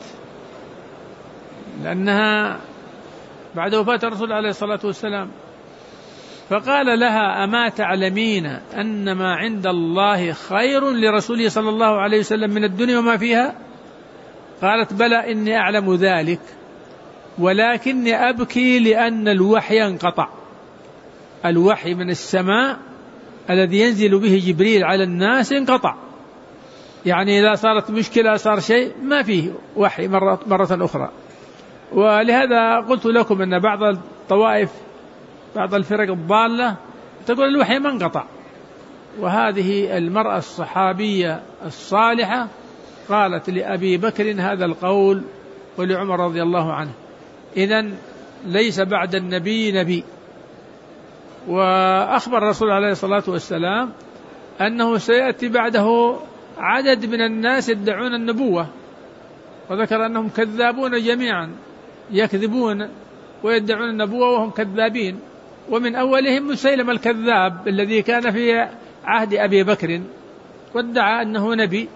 لأنها بعد وفاة الرسول عليه الصلاة والسلام. فقال لها: أما تعلمين أن ما عند الله خير لرسوله صلى الله عليه وسلم من الدنيا وما فيها؟ قالت: بلى إني أعلم ذلك، ولكني أبكي لأن الوحي انقطع. الوحي من السماء الذي ينزل به جبريل على الناس انقطع، يعني إذا صارت مشكلة صار شيء ما فيه وحي مرة أخرى. ولهذا قلت لكم أن بعض الطوائف، بعض الفرق الضالة تقول الوحي ما انقطع، وهذه المرأة الصحابية الصالحة قالت لأبي بكر هذا القول ولعمر رضي الله عنه: إذن ليس بعد النبي نبي. وأخبر الرسول عليه الصلاة والسلام أنه سيأتي بعده عدد من الناس يدعون النبوة، وذكر أنهم كذابون جميعا، يكذبون ويدعون النبوة وهم كذابين، ومن أولهم مسيلمة الكذاب الذي كان في عهد أبي بكر وادعى أنه نبي،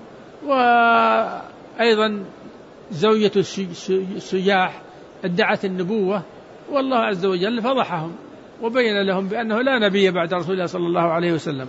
وأيضا زوجة السجاح ادعت النبوة، والله عز وجل فضحهم وبين لهم بأنه لا نبي بعد رسول الله صلى الله عليه وسلم.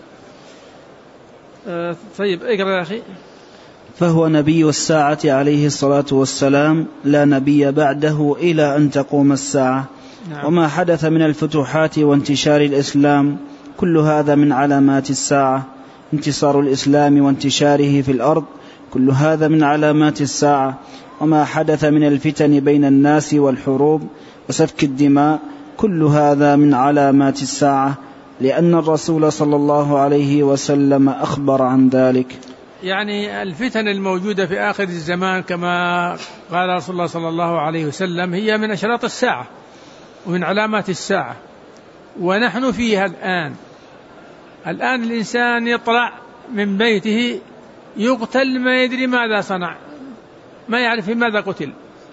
طيب اقرأ يا أخي. فهو نبي الساعة عليه الصلاة والسلام، لا نبي بعده إلى أن تقوم الساعة. نعم. وما حدث من الفتوحات وانتشار الإسلام كل هذا من علامات الساعة. انتصار الإسلام وانتشاره في الأرض كل هذا من علامات الساعة. وما حدث من الفتن بين الناس والحروب وسفك الدماء كل هذا من علامات الساعة، لأن الرسول صلى الله عليه وسلم أخبر عن ذلك. يعني الفتن الموجودة في آخر الزمان كما قال رسول الله صلى الله عليه وسلم هي من أشراط الساعة ومن علامات الساعة، ونحن فيها الآن. الآن الإنسان يطلع من بيته يقتل ما يدري ماذا صنع، ما يعرف ماذا قتل،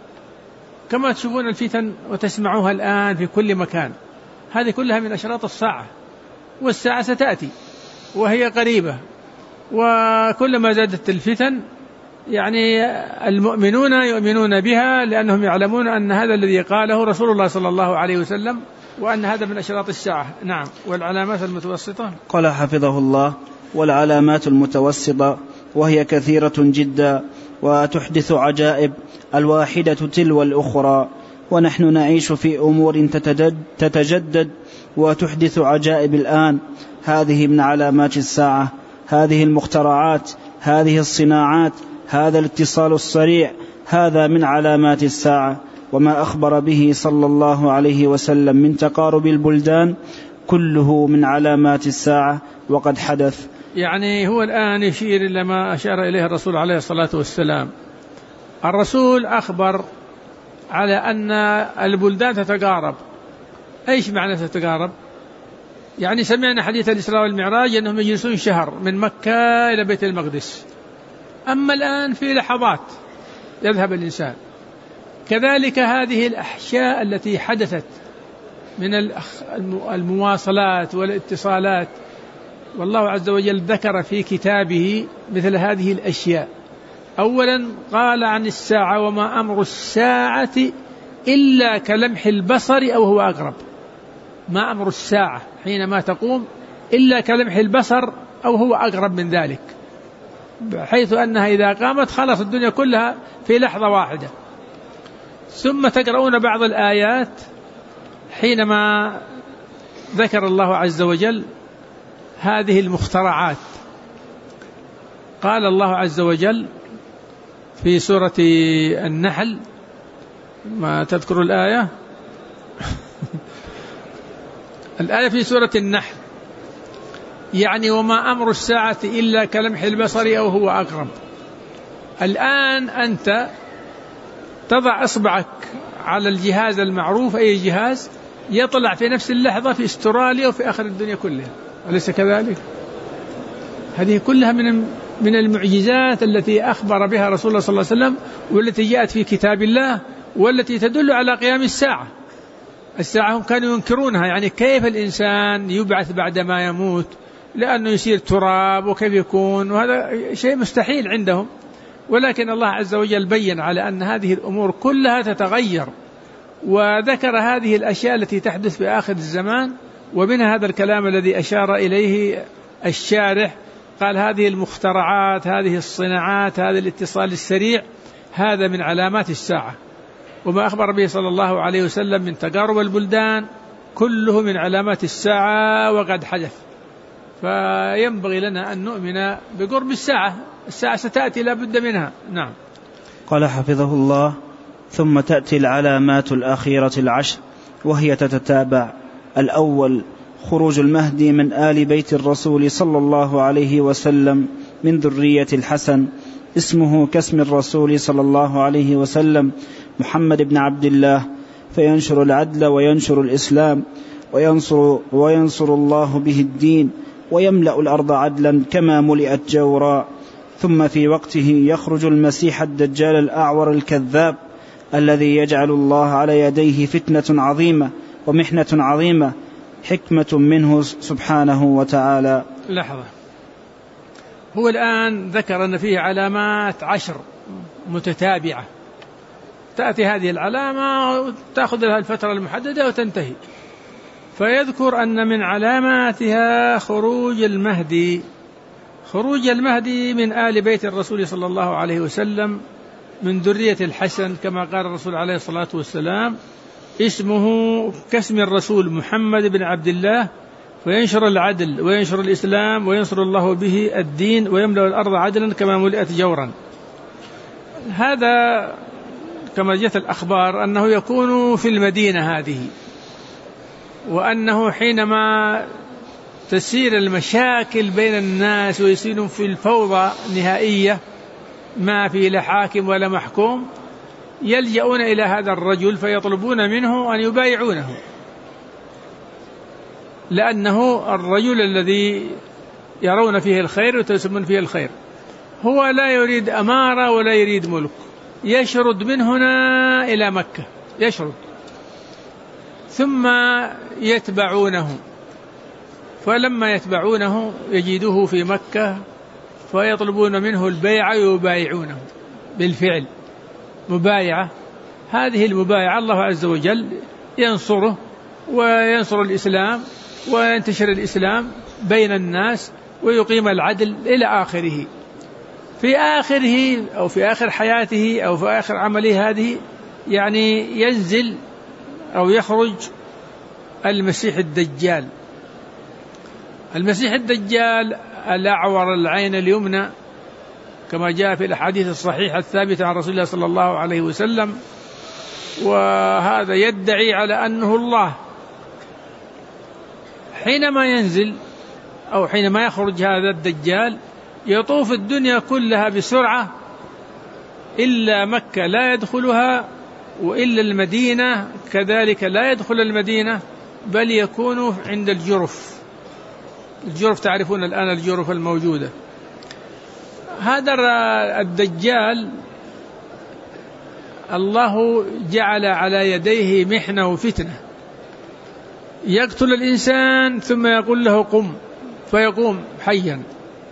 كما تشوفون الفتن وتسمعوها الآن في كل مكان. هذه كلها من أشراط الساعة، والساعة ستأتي وهي قريبة، وكلما زادت الفتن يعني المؤمنون يؤمنون بها، لأنهم يعلمون أن هذا الذي قاله رسول الله صلى الله عليه وسلم، وأن هذا من أشراط الساعة. نعم. والعلامات المتوسطة قال حفظه الله: والعلامات المتوسطة وهي كثيرة جدا وتحدث عجائب الواحدة تلو الأخرى، ونحن نعيش في أمور تتجدد وتحدث عجائب الآن. هذه من علامات الساعة، هذه المخترعات، هذه الصناعات، هذا الاتصال السريع، هذا من علامات الساعة. وما أخبر به صلى الله عليه وسلم من تقارب البلدان كله من علامات الساعة وقد حدث. يعني هو الآن يشير إلى ما أشار إليه الرسول عليه الصلاة والسلام. الرسول أخبر على أن البلدان تتقارب. إيش معنى تتقارب؟ يعني سمعنا حديث الإسراء والمعراج أنهم يجلسون شهر من مكة إلى بيت المقدس، أما الآن في لحظات يذهب الإنسان. كذلك هذه الأحشاء التي حدثت من المواصلات والاتصالات، والله عز وجل ذكر في كتابه مثل هذه الأشياء. أولا قال عن الساعة: وما أمر الساعة إلا كلمح البصر أو هو أقرب. ما أمر الساعة حينما تقوم إلا كلمح البصر أو هو أقرب من ذلك، بحيث أنها إذا قامت خلص الدنيا كلها في لحظة واحدة. ثم تقرؤون بعض الآيات حينما ذكر الله عز وجل هذه المخترعات. قال الله عز وجل في سورة النحل، ما تذكر الآية الآية في سورة النحل، يعني وما أمر الساعة إلا كلمح البصر أو هو أقرب. الآن أنت تضع أصبعك على الجهاز المعروف، أي جهاز، يطلع في نفس اللحظة في استراليا وفي آخر الدنيا كلها، أليس كذلك؟ هذه كلها من المعجزات التي أخبر بها رسول الله صلى الله عليه وسلم، والتي جاءت في كتاب الله والتي تدل على قيام الساعة. الساعة هم كانوا ينكرونها، يعني كيف الإنسان يبعث بعدما يموت، لأنه يصير تراب وكيف يكون، وهذا شيء مستحيل عندهم. ولكن الله عز وجل بين على أن هذه الأمور كلها تتغير، وذكر هذه الأشياء التي تحدث في آخر الزمان، ومنها هذا الكلام الذي أشار إليه الشارح، قال هذه المخترعات، هذه الصناعات، هذا الاتصال السريع، هذا من علامات الساعة. وما أخبر به صلى الله عليه وسلم من تقارب البلدان كله من علامات الساعة وقد حدث. فينبغي لنا أن نؤمن بقرب الساعة، الساعة ستأتي لا بد منها. نعم. قال حفظه الله: ثم تأتي العلامات الأخيرة العشر، وهي تتتابع: الأول خروج المهدي من آل بيت الرسول صلى الله عليه وسلم من ذرية الحسن، اسمه كاسم الرسول صلى الله عليه وسلم محمد بن عبد الله، فينشر العدل وينشر الإسلام وينصر الله به الدين، ويملأ الأرض عدلا كما ملئت جورا. ثم في وقته يخرج المسيح الدجال الأعور الكذاب، الذي يجعل الله على يديه فتنة عظيمة ومحنة عظيمة، حكمة منه سبحانه وتعالى. لحظة، هو الآن ذكر أن فيه علامات 10 متتابعة، تأتي هذه العلامة وتأخذ لها الفترة المحددة وتنتهي. فيذكر أن من علاماتها خروج المهدي، خروج المهدي من آل بيت الرسول صلى الله عليه وسلم من ذرية الحسن، كما قال الرسول عليه الصلاة والسلام: اسمه كاسم الرسول محمد بن عبد الله، فينشر العدل وينشر الإسلام وينصر الله به الدين، ويملأ الأرض عدلا كما ملئت جورا. هذا كما جاءت الأخبار أنه يكون في المدينة هذه، وأنه حينما تسير المشاكل بين الناس ويصيرون في الفوضى نهائية، ما في لا حاكم ولا محكوم، يلجؤون إلى هذا الرجل فيطلبون منه أن يبايعونه، لأنه الرجل الذي يرون فيه الخير وتسمون فيه الخير. هو لا يريد أمارة ولا يريد ملك، يشرد من هنا إلى مكة، يشرد ثم يتبعونه، فلما يتبعونه يجدوه في مكة فيطلبون منه البيعة ويبايعونه بالفعل مبايعة. هذه المبايعة الله عز وجل ينصره وينصر الإسلام وينتشر الإسلام بين الناس ويقيم العدل إلى آخره. في آخره أو في آخر حياته أو في آخر عمله هذه يعني ينزل أو يخرج المسيح الدجال. المسيح الدجال الأعور العين اليمنى، كما جاء في الأحاديث الصحيحة الثابتة عن رسول الله صلى الله عليه وسلم، وهذا يدعي على أنه الله. حينما ينزل أو حينما يخرج هذا الدجال يطوف الدنيا كلها بسرعة إلا مكة لا يدخلها، وإلا المدينة كذلك لا يدخل المدينة، بل يكون عند الجرف. الجرف تعرفون الآن الجرف الموجودة. هذا الدجال الله جعل على يديه محنة وفتنة، يقتل الإنسان ثم يقول له قم فيقوم حيا،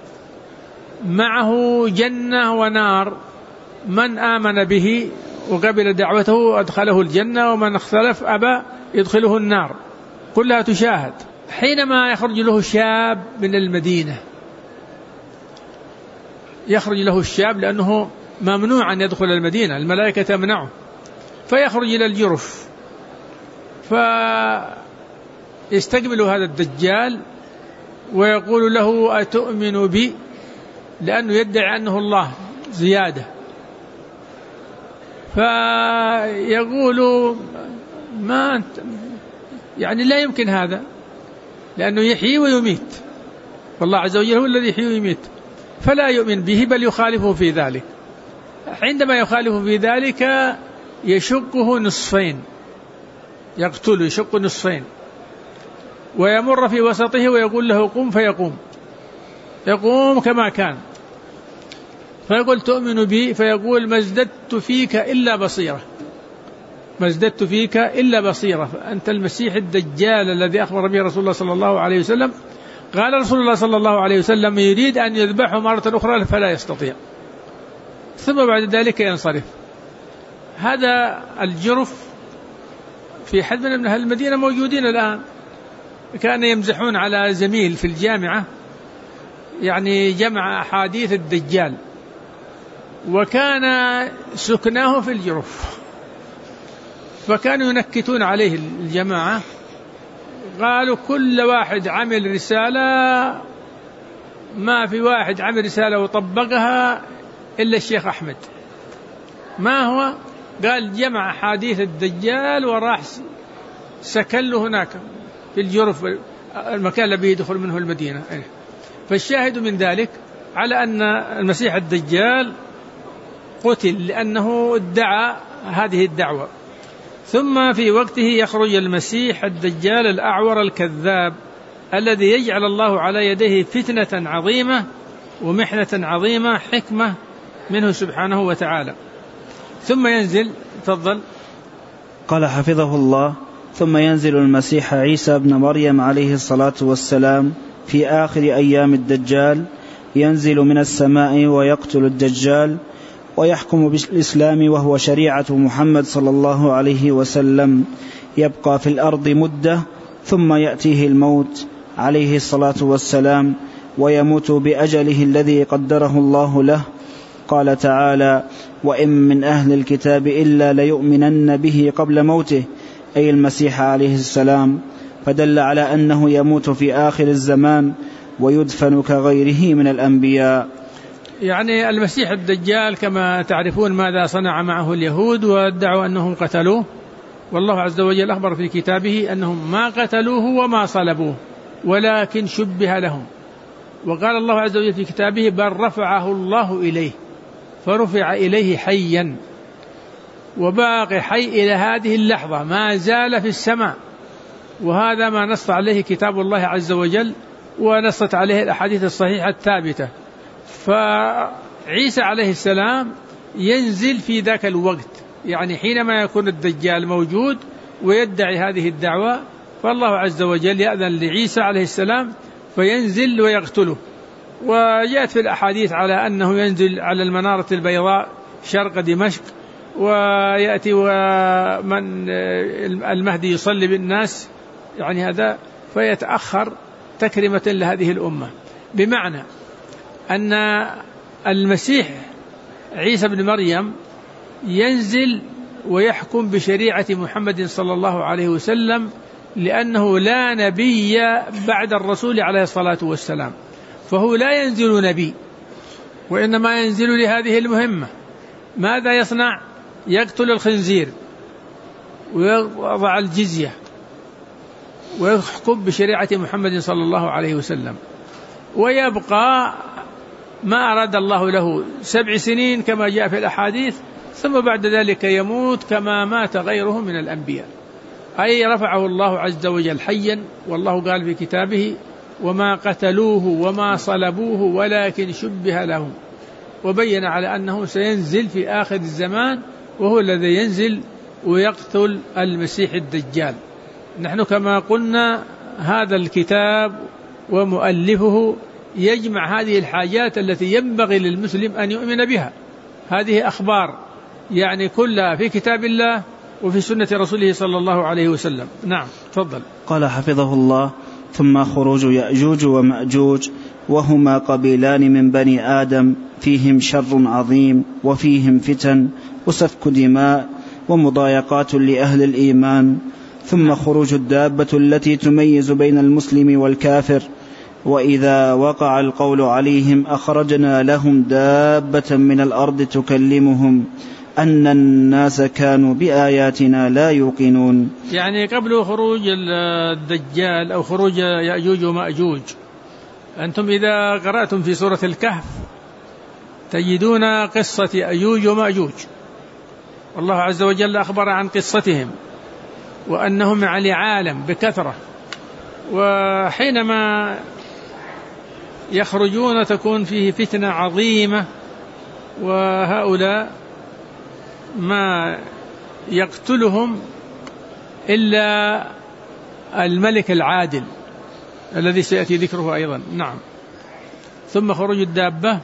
معه جنة ونار، من آمن به وقبل دعوته أدخله الجنة، ومن اختلف أبى يدخله النار، كلها تشاهد. حينما يخرج له شاب من المدينة، يخرج له الشاب لأنه ممنوع أن يدخل المدينة، الملائكة تمنعه، فيخرج إلى الجرف فيستقبل هذا الدجال ويقول له أتؤمن بي، لأنه يدعي أنه الله زيادة. فيقول ما أنت، يعني لا يمكن هذا، لأنه يحيي ويميت، والله عز وجل هو الذي يحيي ويميت، فلا يؤمن به بل يخالفه في ذلك. عندما يخالفه في ذلك يشقه نصفين، يقتله يشق نصفين، ويمر في وسطه ويقول له قم فيقوم، يقوم كما كان، فيقول تؤمن بي، فيقول ما ازددت فيك إلا بصيرة، ما ازددت فيك إلا بصيرة، فأنت المسيح الدجال الذي أخبر به رسول الله صلى الله عليه وسلم. قال رسول الله صلى الله عليه وسلم يريد أن يذبحه مرة أخرى فلا يستطيع، ثم بعد ذلك ينصرف. هذا الجرف في حد من أهل المدينة موجودين الآن. كان يمزحون على زميل في الجامعة يعني جمع أحاديث الدجال، وكان سكناه في الجرف، فكانوا ينكتون عليه الجماعة. قالوا كل واحد عمل رسالة، ما في واحد عمل رسالة وطبقها إلا الشيخ أحمد. ما هو؟ قال جمع حديث الدجال وراح سكن له هناك في الجرف، المكان الذي يدخل منه المدينة. فالشاهد من ذلك على أن المسيح الدجال قتل لأنه ادعى هذه الدعوة. ثم في وقته يخرج المسيح الدجال الأعور الكذاب الذي يجعل الله على يديه فتنة عظيمة ومحنة عظيمة، حكمة منه سبحانه وتعالى. ثم ينزل. تفضل. قال حفظه الله: ثم ينزل المسيح عيسى بن مريم عليه الصلاة والسلام في آخر أيام الدجال، ينزل من السماء ويقتل الدجال ويحكم بالإسلام وهو شريعة محمد صلى الله عليه وسلم، يبقى في الأرض مدة ثم يأتيه الموت عليه الصلاة والسلام ويموت بأجله الذي قدره الله له. قال تعالى: وإن من أهل الكتاب إلا ليؤمنن به قبل موته، أي المسيح عليه السلام، فدل على أنه يموت في آخر الزمان ويدفن كغيره من الأنبياء. يعني المسيح الدجال كما تعرفون ماذا صنع معه اليهود، وادعوا أنهم قتلوه، والله عز وجل أخبر في كتابه أنهم ما قتلوه وما صلبوه ولكن شبه لهم. وقال الله عز وجل في كتابه: بل رفعه الله إليه، فرفع إليه حيا، وباقي حي إلى هذه اللحظة، ما زال في السماء. وهذا ما نص عليه كتاب الله عز وجل ونصت عليه الأحاديث الصحيحة الثابتة. فعيسى عليه السلام ينزل في ذاك الوقت، يعني حينما يكون الدجال موجود ويدعي هذه الدعوة، فالله عز وجل يأذن لعيسى عليه السلام فينزل ويقتله. وجاءت في الأحاديث على أنه ينزل على المنارة البيضاء شرق دمشق، ويأتي ومن المهدي يصلي بالناس، يعني هذا فيتأخر تكرمة لهذه الأمة. بمعنى أن المسيح عيسى بن مريم ينزل ويحكم بشريعة محمد صلى الله عليه وسلم، لأنه لا نبي بعد الرسول عليه الصلاة والسلام، فهو لا ينزل نبي، وإنما ينزل لهذه المهمة. ماذا يصنع؟ يقتل الخنزير ويضع الجزية ويحكم بشريعة محمد صلى الله عليه وسلم، ويبقى ما أراد الله له 7 سنين كما جاء في الأحاديث، ثم بعد ذلك يموت كما مات غيره من الأنبياء، أي رفعه الله عز وجل حيا. والله قال في كتابه: وما قتلوه وما صلبوه ولكن شبه لهم، وبين على أنه سينزل في آخر الزمان، وهو الذي ينزل ويقتل المسيح الدجال. نحن كما قلنا هذا الكتاب ومؤلفه يجمع هذه الحاجات التي ينبغي للمسلم أن يؤمن بها. هذه أخبار يعني كلها في كتاب الله وفي سنة رسوله صلى الله عليه وسلم. نعم، تفضل. قال حفظه الله: ثم خروج يأجوج ومأجوج، وهما قبيلان من بني آدم، فيهم شر عظيم وفيهم فتن وسفك دماء ومضايقات لأهل الإيمان. ثم خروج الدابة التي تميز بين المسلم والكافر، وإذا وقع القول عليهم أخرجنا لهم دابة من الأرض تكلمهم أن الناس كانوا بآياتنا لا يوقنون. يعني قبل خروج الدجال أو خروج يأجوج ومأجوج، أنتم إذا قرأتم في سورة الكهف تجدون قصة يأجوج ومأجوج، والله عز وجل أخبر عن قصتهم وأنهم على عالم بكثرة، وحينما يخرجون تكون فيه فتنة عظيمة، وهؤلاء ما يقتلهم إلا الملك العادل الذي سيأتي ذكره أيضا. نعم. ثم خروج الدابة.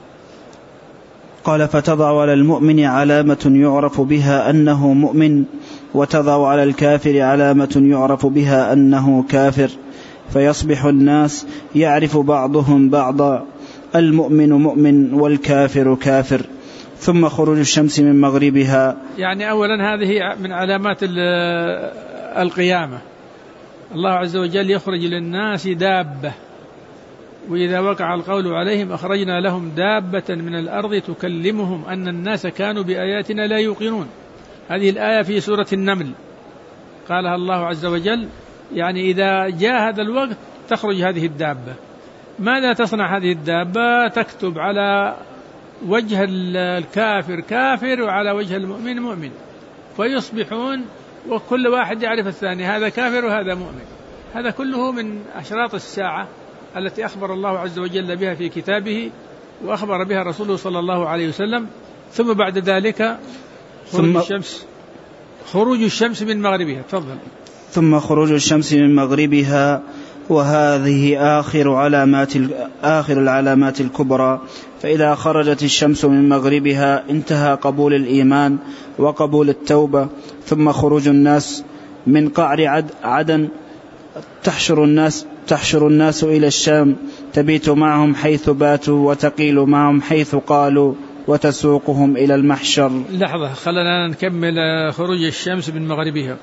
قال فتضع على المؤمن علامة يعرف بها أنه مؤمن، وتضع على الكافر علامة يعرف بها أنه كافر، فيصبح الناس يعرف بعضهم بعضا، المؤمن مؤمن والكافر كافر. ثم خروج الشمس من مغربها. يعني أولا هذه من علامات القيامة، الله عز وجل يخرج للناس دابة، وإذا وقع القول عليهم أخرجنا لهم دابة من الأرض تكلمهم أن الناس كانوا بآياتنا لا يوقنون. هذه الآية في سورة النمل قالها الله عز وجل، يعني إذا جاء هذا الوقت تخرج هذه الدابة. ماذا تصنع هذه الدابة؟ تكتب على وجه الكافر كافر وعلى وجه المؤمن مؤمن، فيصبحون وكل واحد يعرف الثاني، هذا كافر وهذا مؤمن. هذا كله من أشراط الساعة التي أخبر الله عز وجل بها في كتابه وأخبر بها رسوله صلى الله عليه وسلم. ثم بعد ذلك خروج الشمس من مغربها. تفضل. ثم خروج الشمس من مغربها، وهذه آخر العلامات الكبرى. فإذا خرجت الشمس من مغربها انتهى قبول الإيمان وقبول التوبة. ثم خروج الناس من قعر عدن، تحشر الناس إلى الشام، تبيت معهم حيث باتوا وتقيل معهم حيث قالوا، وتسوقهم إلى المحشر. لحظة، خلنا نكمل خروج الشمس من مغربها.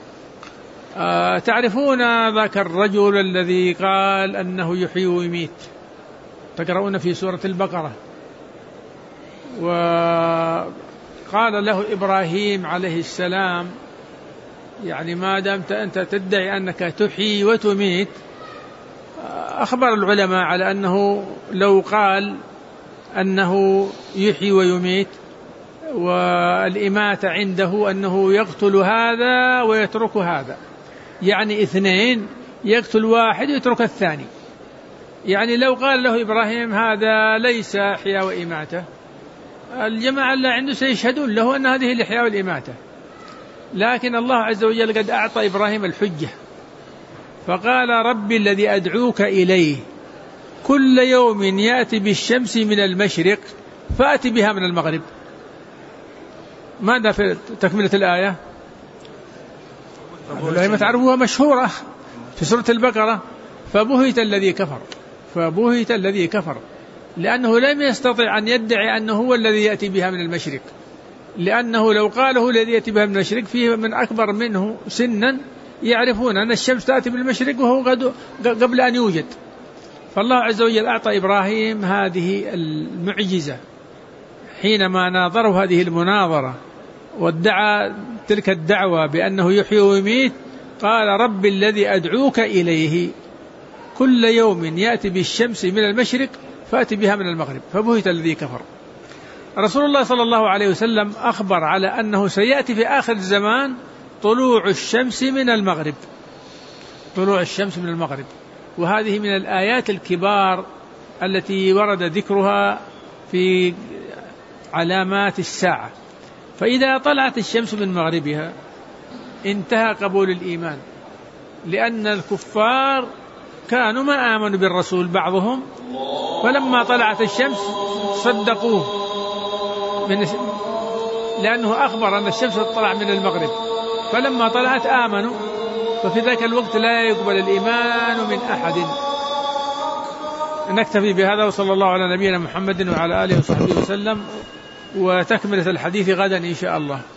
تعرفون ذاك الرجل الذي قال أنه يحيي ويميت، تقرؤون في سورة البقرة، وقال له إبراهيم عليه السلام يعني ما دامت أنت تدعي أنك تحيي وتميت. أخبر العلماء على أنه لو قال أنه يحيي ويميت والإماتة عنده أنه يقتل هذا ويترك هذا، يعني اثنين، يقتل واحد ويترك الثاني. يعني لو قال له إبراهيم هذا ليس إحياء وإماتة، الجماعة اللي عنده سيشهدون له أن هذه الإحياء والإماتة. لكن الله عز وجل قد أعطى إبراهيم الحجة، فقال ربي الذي أدعوك إليه كل يوم يأتي بالشمس من المشرق فأتي بها من المغرب. ماذا في تكملة الآية؟ الآية تعرفوها مشهورة في سورة البقرة، فبهت الذي كفر لأنه لم يستطع أن يدعي أنه هو الذي يأتي بها من المشرق، لأنه لو قاله الذي يأتي بها من المشرق فيه من أكبر منه سنا يعرفون أن الشمس تأتي بالمشرق وهو قبل أن يوجد. فالله عز وجل أعطى إبراهيم هذه المعجزة حينما ناظره هذه المناظرة وادعى تلك الدعوة بأنه يحيي ويميت. قال رب الذي أدعوك إليه كل يوم يأتي بالشمس من المشرق فأتي بها من المغرب، فبهت الذي كفر. رسول الله صلى الله عليه وسلم أخبر على أنه سيأتي في آخر الزمان طلوع الشمس من المغرب، وهذه من الآيات الكبار التي ورد ذكرها في علامات الساعة. فإذا طلعت الشمس من مغربها انتهى قبول الإيمان، لأن الكفار كانوا ما آمنوا بالرسول بعضهم، فلما طلعت الشمس صدقوه لأنه أخبر أن الشمس تطلع من المغرب، فلما طلعت آمنوا، ففي ذاك الوقت لا يقبل الإيمان من أحد. نكتفي بهذا، وصلى الله على نبينا محمد وعلى آله وصحبه وسلم، وتكملة الحديث غدا إن شاء الله.